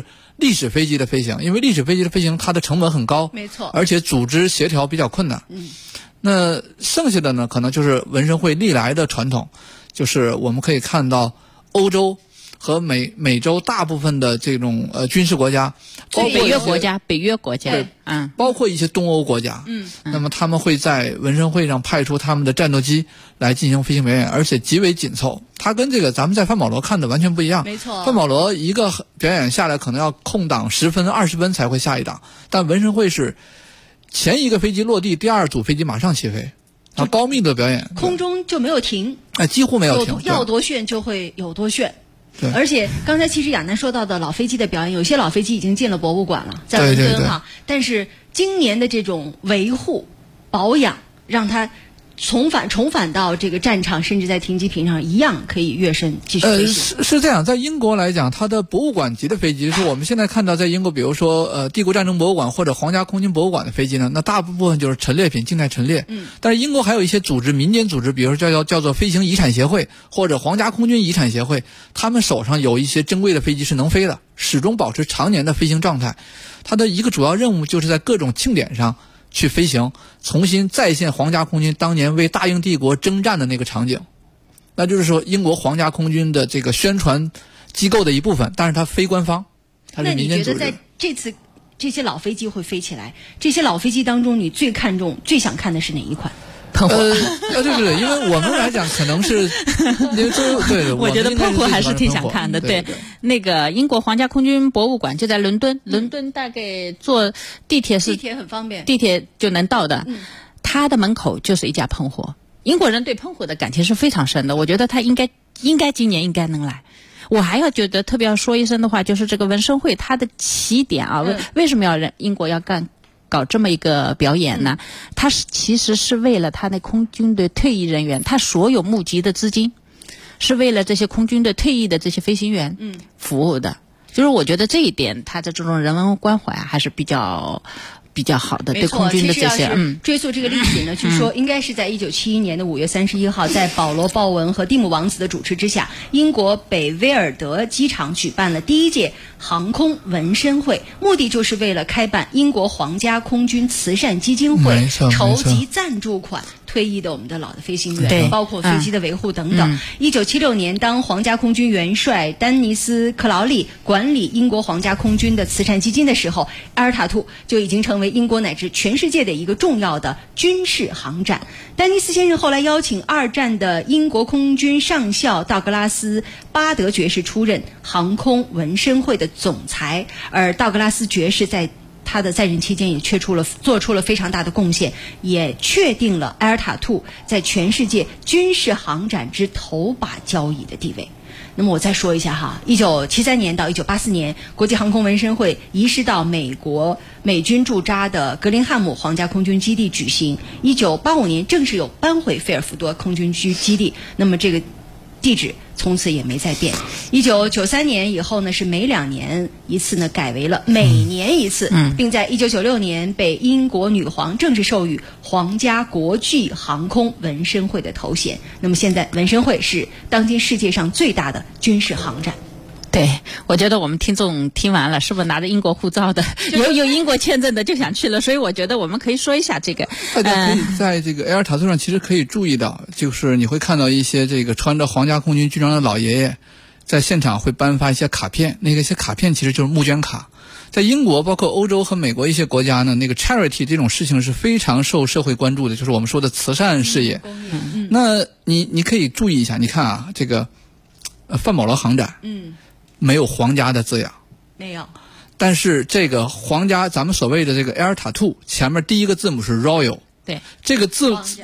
历史飞机的飞行，因为历史飞机的飞行它的成本很高， 没错， 而且组织协调比较困难。那剩下的呢，可能就是文生会历来的传统，就是我们可以看到欧洲和美洲大部分的这种军事国家，包括北约国家， 包括一些东欧国家，那么他们会在文生会上派出他们的战斗机来进行飞行表演，而且极为紧凑。它跟这个咱们在范保罗看的完全不一样。 没错， 范保罗一个表演下来可能要空档10分20分才会下一档，但文生会是前一个飞机落地，第二组飞机马上起飞，高密度的表演， 空中就没有停， 几乎没有停， 要多炫就会有多炫。而且刚才其实亚楠说到的老飞机的表演，有些老飞机已经进了博物馆了，在伦敦哈。但是今年的这种维护保养，让它重返到这个战场，甚至在停机坪上一样可以跃升继续飞行。 是这样，在英国来讲，它的博物馆级的飞机，就是我们现在看到在英国，比如说帝国战争博物馆或者皇家空军博物馆的飞机呢，那大部分就是陈列品，静态陈列。但是英国还有一些组织，民间组织，比如说叫做飞行遗产协会或者皇家空军遗产协会，他们手上有一些珍贵的飞机是能飞的，始终保持常年的飞行状态。它的一个主要任务就是在各种庆典上去飞行，重新再现皇家空军当年为大英帝国征战的那个场景。那就是说英国皇家空军的这个宣传机构的一部分，但是它非官方，它是民间组织。 那你觉得在这次这些老飞机会飞起来，这些老飞机当中你最看重最想看的是哪一款？ 喷火。 对，因为我们来讲可能是对， 我觉得喷火还是挺想看的。对，那个英国皇家空军博物馆就在伦敦，伦敦大概坐地铁很方便， 地铁就能到的。它的门口就是一架喷火。英国人对喷火的感情是非常深的，我觉得他应该今年应该能来。我还要觉得特别要说一声的话，就是这个文生会它的起点啊，为什么英国要搞这么一个表演呢？它其实是为了他那空军的退役人员，他所有募集的资金是为了这些空军的退役的这些飞行员服务的。就是我觉得这一点，他的这种人文关怀还是比较好的，对空军的这些。 追溯这个历史呢，据说应该是在1971年的5月31号，在保罗·鲍文和蒂姆王子的主持之下，英国北威尔德机场举办了第一届航空文生会，目的就是为了开办英国皇家空军慈善基金会，筹集赞助款。退役的我们的老的飞行员，包括飞机的维护等等。1976年，当皇家空军元帅丹尼斯·克劳利管理英国皇家空军的慈善基金的时候，埃尔塔兔就已经成为英国乃至全世界的一个重要的军事航展。丹尼斯先生后来邀请2战的英国空军上校道格拉斯·巴德爵士出任航空文生会的总裁，而道格拉斯爵士在他的在任期间也做出了非常大的贡献，也确定了埃尔塔兔在全世界军事航展之头把交椅的地位。那么我再说一下哈，1973年到1984年，国际航空文生会移师到美军驻扎的格林汉姆皇家空军基地举行。1985年正式又搬回菲尔福多空军基地，那么这个地址从此也没再变。1993年以后呢，是每2年一次呢，改为了每年一次，并在1996年被英国女皇正式授予皇家国际航空文生会的头衔。那么现在文生会是当今世界上最大的军事航展。 对，我觉得我们听众听完了，是不是拿着英国护照的，有英国签证的就想去了？所以我觉得我们可以说一下这个。 大家可以在这个埃尔塔兔上其实可以注意到，就是你会看到一些这个穿着皇家空军军装的老爷爷，在现场会颁发一些卡片，那些卡片其实就是募捐卡。在英国，包括欧洲和美国一些国家呢，那个 charity 这种事情是非常受社会关注的，就是我们说的慈善事业。那你可以注意一下，你看啊，这个范保罗航展，没有皇家的字样， 没有。 但是这个皇家，咱们所谓的这个埃尔塔兔前面第一个字母是 Royal， 对， 这个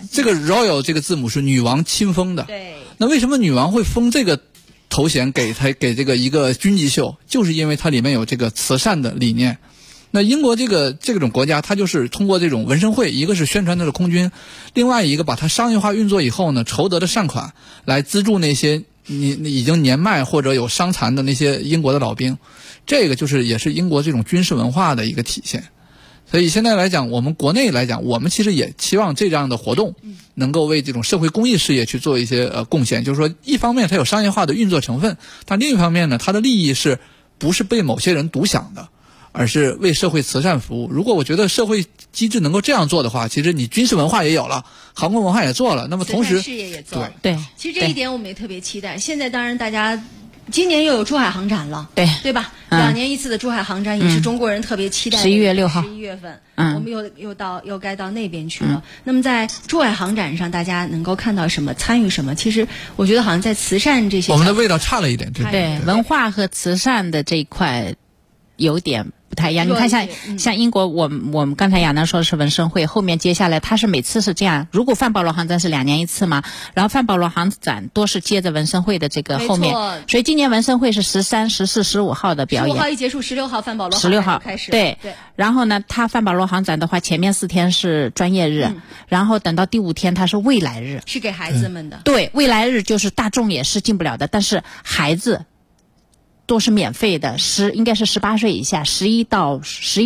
Royal 这个字母是女王亲封的。 对， 那为什么女王会封这个头衔给这个一个军机秀？就是因为它里面有这个慈善的理念。那英国这种国家，它就是通过这种文生会，一个是宣传它的空军，另外一个把它商业化运作以后呢，筹得的善款来资助那些你已经年迈或者有伤残的那些英国的老兵，这个也是英国这种军事文化的一个体现。所以现在来讲，我们国内来讲，我们其实也期望这样的活动能够为这种社会公益事业去做一些贡献。就是说，一方面它有商业化的运作成分，但另一方面呢，它的利益是不是被某些人独享的，而是为社会慈善服务。如果我觉得社会机制能够这样做的话，其实你军事文化也有了，航空文化也做了，那么同时事业也做了。 对， 其实这一点我们也特别期待。现在当然大家今年又有珠海航展了，对吧？2年一次的珠海航展也是中国人特别期待的。11 月6号 ，11月份，我们又该到那边去了。那么在珠海航展上，大家能够看到什么，参与什么？其实我觉得好像在慈善这些， 我们的味道差了一点， 对文化和慈善的这一块有点不太一样。你看像英国，我们刚才亚楠说的是文生会，后面接下来它是每次是这样，如果范保罗航展是2年一次嘛，然后范保罗航展多是接着文生会的这个后面，所以今年文生会是13、14、15号的表演。 15号一结束，16号范保罗航展16号开始。 对。然后呢，它范保罗航展的话，前面4天是专业日，然后等到第5天它是未来日， 是给孩子们的。 对，未来日就是大众也是进不了的，但是孩子都是免费的，应该是18岁以下，11到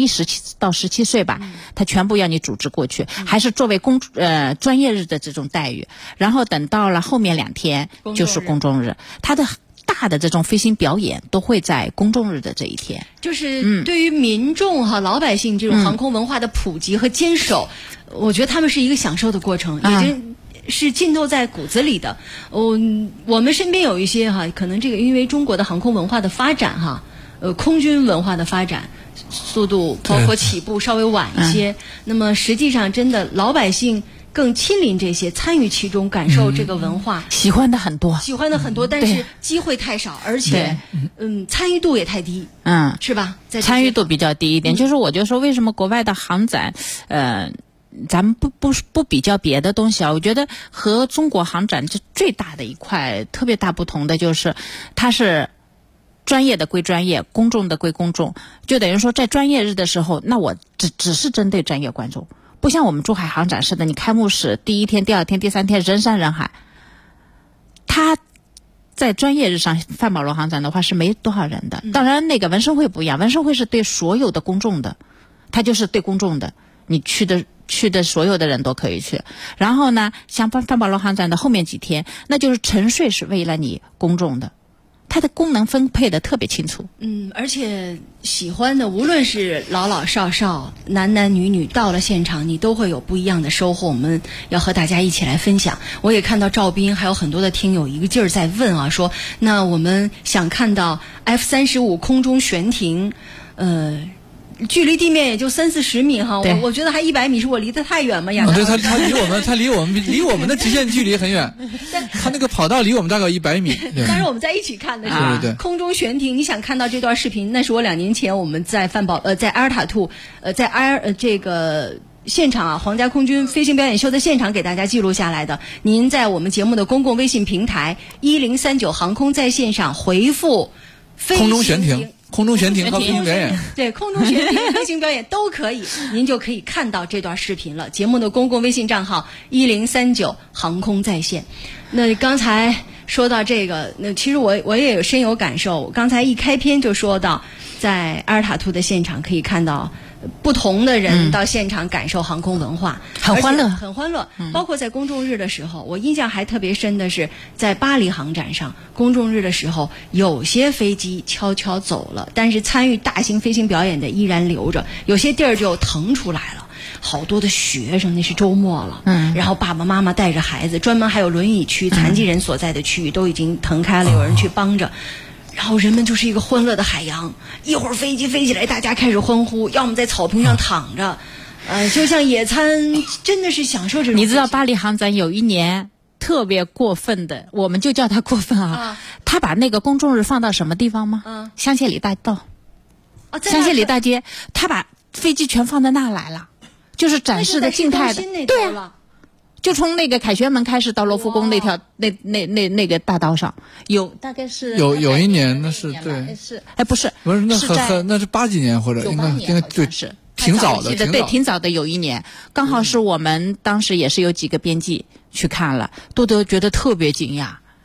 17岁吧，他全部要你组织过去，还是作为专业日的这种待遇。然后等到了后面2天就是公众日，他的大的这种飞行表演都会在公众日的这一天。 就是对于民众老百姓这种航空文化的普及和坚守，我觉得他们是一个享受的过程，已经是浸透在骨子里的。我们身边有一些可能这个因为中国的航空文化的发展空军文化的发展速度包括起步稍微晚一些，那么实际上真的老百姓更亲临这些，参与其中，感受这个文化， 喜欢的很多， 但是机会太少，而且参与度也太低，是吧？ 参与度比较低一点，就是我就说为什么国外的航展，咱们不比较别的东西啊，我觉得和中国航展这最大的一块特别大不同的就是，它是专业的归专业，公众的归公众，就等于说在专业日的时候，那我只是针对专业观众。不像我们珠海航展似的，你开幕式第1天、第2天、第3天人山人海。他在专业日上，范保罗航展的话是没多少人的。当然，那个文生会不一样，文生会是对所有的公众的，它就是对公众的，你去的所有的人都可以去。然后呢，像范保罗航展的后面几天，那就是沉睡是为了你公众的。它的功能分配的特别清楚， 而且喜欢的无论是老老少少、男男女女，到了现场你都会有不一样的收获。我们要和大家一起来分享。我也看到赵斌还有很多的听友一个劲儿在问说那我们想看到 F-35空中悬停，距离地面也就30-40米我觉得还100米是我离得太远嘛呀？ 对，他离我们的直线距离很远，他那个跑道离我们大概100米。 当然我们在一起看的是对空中悬停。你想看到这段视频，那是我2年前我们在在阿尔塔图这个现场皇家空军飞行表演秀的现场给大家记录下来的。您在我们节目的公共微信平台1039航空在线上回复空中悬停和飞行表演， 对，空中悬停、飞行表演都可以，您就可以看到这段视频了。节目的公共微信账号1039航空在线。那刚才说到这个，那其实我也有深有感受。刚才一开篇就说到，在阿尔塔图的现场可以看到不同的人到现场感受航空文化， 很欢乐， 很欢乐。包括在公众日的时候，我印象还特别深的是，在巴黎航展上，公众日的时候，有些飞机悄悄走了，但是参与大型飞行表演的依然留着，有些地儿就腾出来了。好多的学生，那是周末了，然后爸爸妈妈带着孩子，专门还有轮椅区、残疾人所在的区域都已经腾开了，有人去帮着。然后人们就是一个欢乐的海洋，一会儿飞机飞起来，大家开始欢呼，要么在草坪上躺着，就像野餐，真的是享受这种。 你知道巴黎航展有一年特别过分的，我们就叫他过分他把那个公众日放到什么地方吗？香榭里大道，香榭里大街，他把飞机全放在那来了，就是展示的静态的，对啊。就从那个凯旋门开始到罗浮宫那条那个大道上，大概是有一年，那是对， 不是那是80几年或者应该对，挺早的， 对，挺早的有一年，刚好是我们当时也是有几个编辑去看了，都觉得特别惊讶。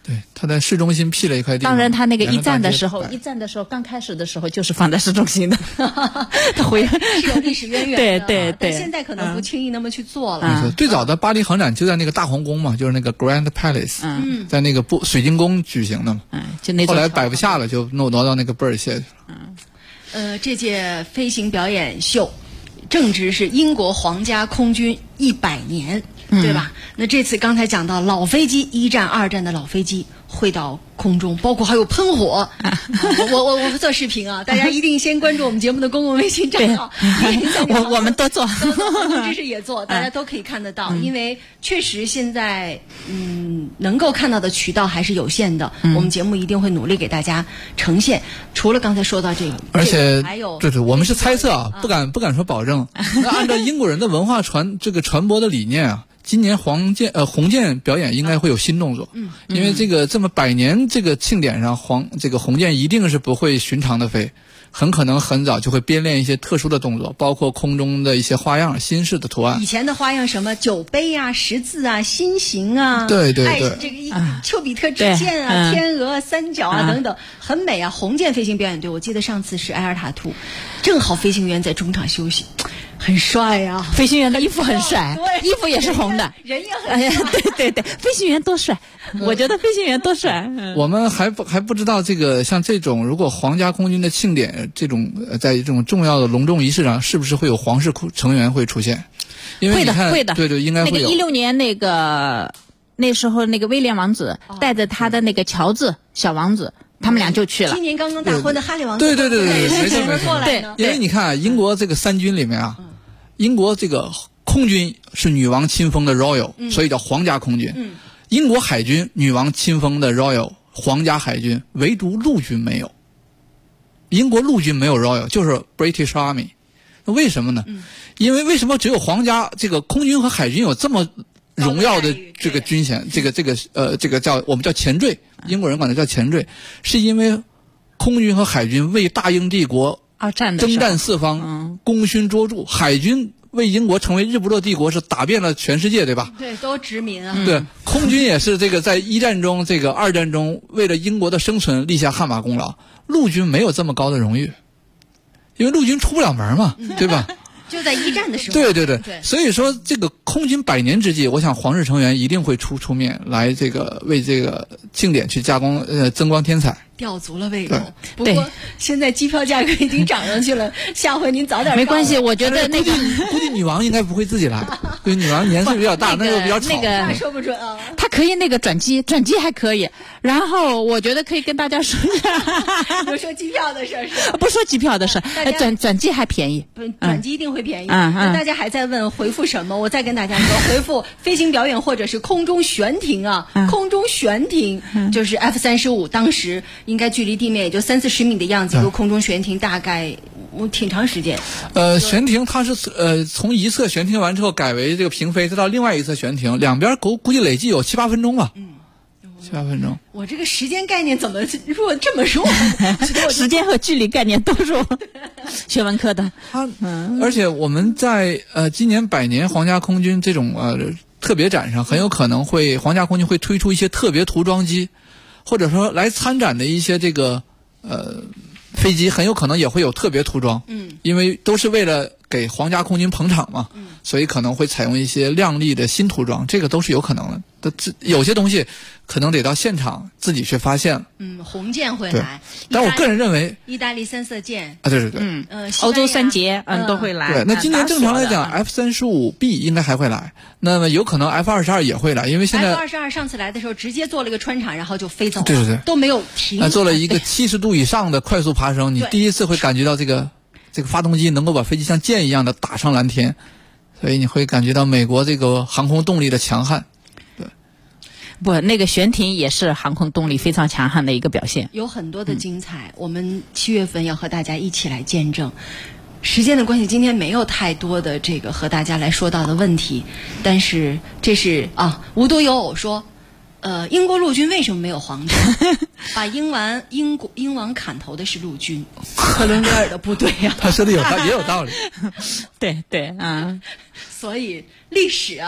对，他在市中心辟了一块地。 当然，他那个一站的时候刚开始的时候就是放在市中心的，他是有历史渊源的。 对， 但现在可能不轻易那么去做了。 没错，最早的巴黎航展就在那个大皇宫嘛，就是那个 Grand Palace，在那个水晶宫举行的嘛。 就那后来摆不下了，就挪到那个贝尔谢去了。这届飞行表演秀正值是英国皇家空军100年，对吧？那这次刚才讲到老飞机，1战、2战的老飞机会到空中，包括还有喷火。我不做视频啊，大家一定先关注我们节目的公共微信账号。 我们都做， 知识也做，大家都可以看得到。因为确实现在能够看到的渠道还是有限的，我们节目一定会努力给大家呈现。除了刚才说到这个， 而且还有对，我们是猜测啊，不敢说保证。那按照英国人的文化传播的理念啊。今年红箭表演应该会有新动作，因为这么100年这个庆典上，红箭一定是不会寻常的飞，很可能很早就会编练一些特殊的动作，包括空中的一些花样、新式的图案。 以前的花样什么酒杯啊、十字啊、心形啊， 对， 这个丘比特之箭啊、天鹅、三角啊等等，很美啊。红箭飞行表演队，我记得上次是埃尔塔图，正好飞行员在中场休息。很帅呀、 飞行员的衣服很帅，衣服也是红的， 人也很帅。 对，飞行员多帅！我觉得飞行员多帅。 我们还不知道像这种如果皇家空军的庆典在这种重要的隆重仪式上，是不是会有皇室成员会出现？因为会的， 对，应该会有。 那个16年那时候那个威廉王子带着他的那个乔治小王子。他们俩就去了。 今年刚刚大婚的哈利王子， 对，没错。 对， 因为你看英国这个3军里面啊，英国这个空军是女王亲封的 Royal，所以叫皇家空军。英国海军女王亲封的 Royal， 皇家海军，唯独陆军没有。英国陆军没有 Royal， 就是 British Army。那为什么呢？因为为什么只有皇家这个空军和海军有这么荣耀的这个军衔，这个我们叫前缀，英国人管它叫前缀，是因为空军和海军为大英帝国征战四方，功勋卓著，海军为英国成为日不落帝国是打遍了全世界，对吧？ 对，都殖民啊。 对，空军也是在1战中、2战中为了英国的生存立下汗马功劳。陆军没有这么高的荣誉，因为陆军出不了门嘛，对吧？ 就在1战的时候。 对，所以说这个空军100年之际，我想皇室成员一定会出面来为这个庆典去增光添彩。 吊足了胃口。不过现在机票价格已经涨上去了，下回您早点。 没关系，我觉得估计女王应该不会自己来，因为女王年岁比较大，那个比较吵。 那说不准啊。 她可以转机还可以。然后我觉得可以跟大家说一下， 不说机票的事是吧？ 不说机票的事，转机还便宜。 转机一定会便宜。那大家还在问回复什么？我再跟大家说，回复飞行表演或者是空中悬停啊，空中悬停就是 F-35，当时。应该距离地面也就30-40米的样子，一个空中悬停，大概挺长时间。 悬停它是从一侧悬停完之后改为这个平飞，再到另外一侧悬停，两边估计累计有7-8分钟吧。7-8分钟。 我这个时间概念怎么弱这么弱？ 时间和距离概念都弱。学文科的。 而且我们在今年100年皇家空军这种特别展上，很有可能皇家空军会推出一些特别涂装机。或者说来参展的一些飞机很有可能也会有特别涂装，因为都是为了给皇家空军捧场嘛，所以可能会采用一些亮丽的新涂装，这个都是有可能的。有些东西可能得到现场自己去发现。 红箭会来， 但我个人认为意大利3色箭啊，对， 欧洲3节都会来。 对，那今年正常来讲 F-35B 应该还会来，那么有可能 F-22也会来，因为现在 F-22上次来的时候直接做了一个穿场，然后就飞走了， 对， 都没有停。 做了一个70度以上的快速爬升，你第一次会感觉到这个发动机能够把飞机像箭一样的打上蓝天，所以你会感觉到美国这个航空动力的强悍。 不，那个悬停也是航空动力非常强悍的一个表现， 有很多的精彩。我们7月份要和大家一起来见证。时间的关系，今天没有太多的和大家来说到的问题，但是这是无独有偶说，英国陆军为什么没有皇战？把英王砍头的是陆军，克伦威尔的部队啊。 他说的也有道理。 对， 所以历史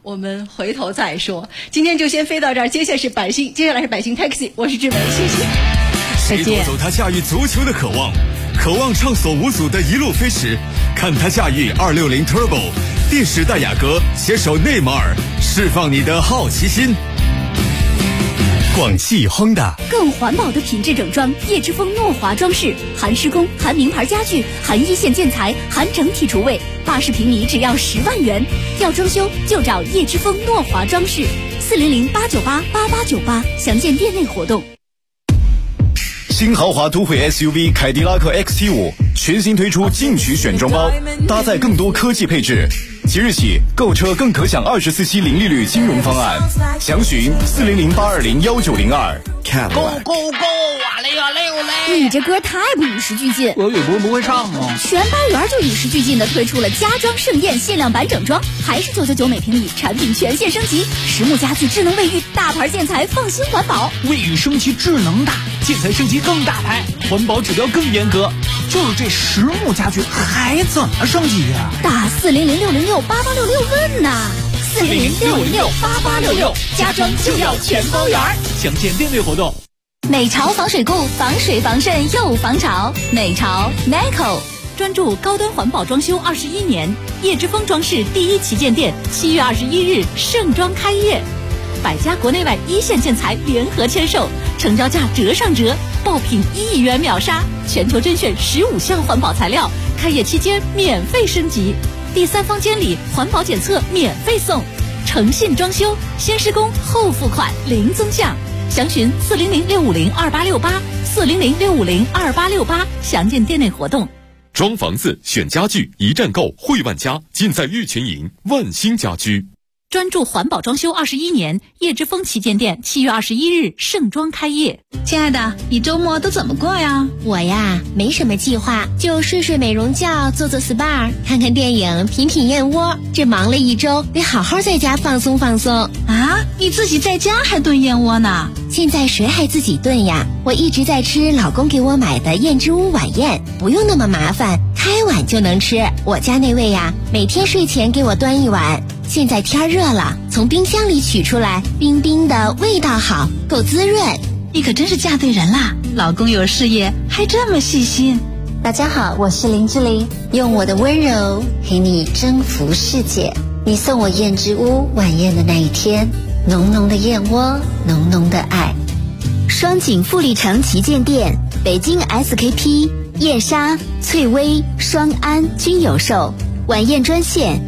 我们回头再说。今天就先飞到这儿，接下来是百姓 Taxi， 我是志梅，谢谢。 谁夺走他驾驭足球的渴望，渴望畅所无阻的一路飞驰，看他驾驭260 Turbo， 电时代雅阁携手内马尔，释放你的好奇心。广汽 Honda 更环保的品质整装，叶之峰诺华装饰，含施工、含名牌家具、含一线建材、含整体厨卫，80平米只要10万元。要装修就找叶之峰诺华装饰，400-898-8898，详见店内活动。 新豪华都会 SUV 凯迪拉克 XT5 全新推出进取选装包，搭载更多科技配置。即日起购车更可享24期零利率金融方案，详询400-820-1902。 Go go go！ 哇嘞哇嘞哇嘞！ 你这歌太不与时俱进， 我不会唱吗？ 全班园就与时俱进的推出了家装盛宴限量版整装，还是999每平米，产品全线升级，实木家具、智能卫浴、大牌建材，放心环保。 卫浴升级智能大，建材升级更大牌，环保指标更严格。就是这实木家具还怎么升级呀？ 打400-606-8866问呐，400-606-8866，家装就要全包圆。 详见店内活动。 美潮防水固，防水防渗又防潮。美潮 Neco 专注高端环保装修21年，叶之峰装饰第一旗舰店7月21日盛装开业，100家国内外一线建材联合签售，成交价折上折，爆品1亿元秒杀，全球甄选15项环保材料，开业期间免费升级，第3方监理环保检测免费送，诚信装修，先施工后付款零增项。详询400-650-2868，400-650-2868，详见店内活动。 装房子选家具一站购汇万家，尽在玉群营万兴家居。 专注环保装修21年，叶之峰旗舰店7月21日盛装开业。 亲爱的，你周末都怎么过呀？ 我呀，没什么计划，就睡睡美容觉，做做 SPA， 看看电影，品品燕窝。这忙了一周，得好好在家放松放松。 啊，你自己在家还炖燕窝呢？ 现在谁还自己炖呀？我一直在吃老公给我买的燕之屋晚宴，不用那么麻烦，开碗就能吃。我家那位呀，每天睡前给我端一碗。现在天热了，从冰箱里取出来，冰冰的，味道好，够滋润。 你可真是嫁对人啦，老公有事业，还这么细心。 大家好，我是林志玲，用我的温柔陪你征服世界。你送我燕之屋晚宴的那一天，浓浓的燕窝，浓浓的爱。 双井富力城旗舰店，北京 SKP、燕莎、翠微、双安均有售。晚宴专线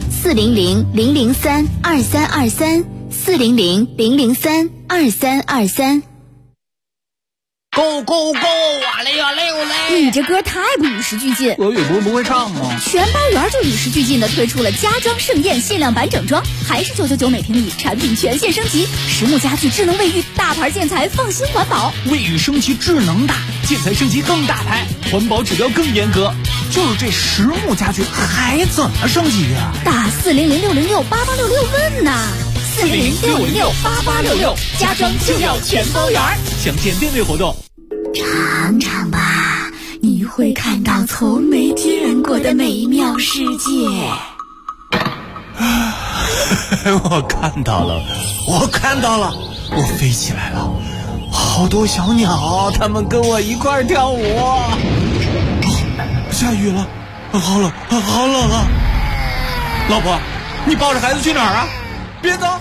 400-003-2323，400-003-2323。 Go go go！ 哇嘞哇嘞哇嘞！ 你这歌太不与时俱进， 我不会唱吗？ 全班园就与时俱进的推出了家装盛宴限量版整装，还是999每平米，产品全线升级，实木家具、智能卫浴、大牌建材，放心环保。 卫浴升级智能大，建材升级更大牌，环保指标更严格。就是这实木家具还怎么升级呀？ 打400-606-8866问呐，400-606-8866，家装就要全包圆。 详见店内活动。 尝尝吧，你会看到从没见过的美妙世界。 我看到了，我飞起来了，好多小鸟，它们跟我一块儿跳舞。下雨了，好冷啊！老婆，你抱着孩子去哪儿啊？别走！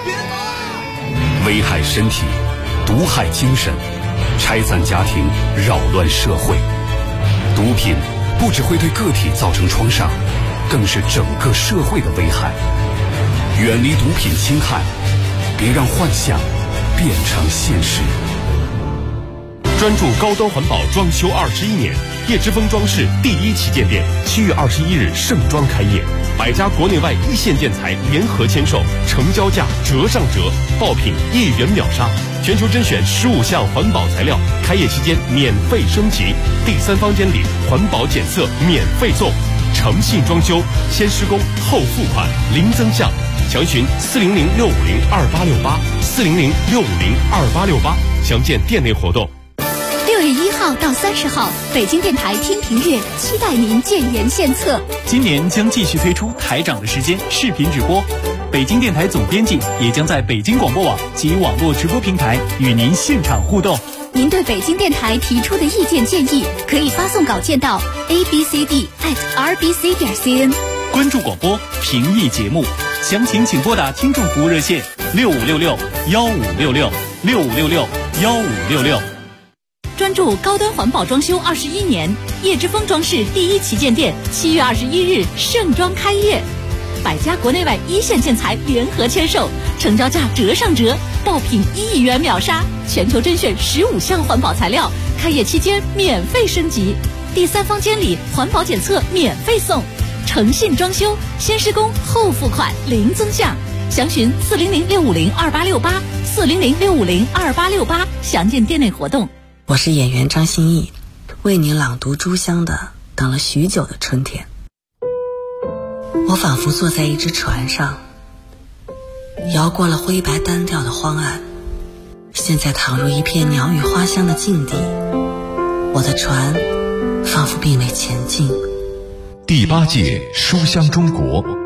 危害身体，毒害精神，拆散家庭，扰乱社会。毒品不只会对个体造成创伤，更是整个社会的危害。远离毒品侵害，别让幻想变成现实。专注高端环保装修21年，叶之峰装饰第一旗舰店7月21日盛装开业，100家国内外一线建材联合签售，成交价折上折，爆品1亿元秒杀，全球甄选15项环保材料，开业期间免费升级，第3方监理环保检测免费送，诚信装修，先施工后付款零增项，详询400-650-2868，400-650-2868，详见店内活动。 6月1号到30号，北京电台听评月，期待您建言献策。 今年将继续推出台长的时间视频直播， 北京电台总编辑也将在北京广播网及网络直播平台与您现场互动。 您对北京电台提出的意见建议，可以发送稿件到 abcd@rbc.cn。 关注广播，评议节目，详情请拨打听众服务热线6566-1566，6566-1566。 专注高端环保装修21年，叶之峰装饰第1旗舰店7月21日盛装开业，百家国内外一线建材联合签售，成交价折上折，爆品1亿元秒杀，全球甄选15项环保材料，开业期间免费升级，第3方监理环保检测免费送，诚信装修，先施工后付款零增项，详询400-650-2868，400-650-2868，详见店内活动。 我是演员张歆艺，为您朗读朱湘的《等了许久的春天》。我仿佛坐在一只船上，摇过了灰白单调的荒岸，现在躺入一片鸟语花香的境地，我的船仿佛并未前进。 第8届书香中国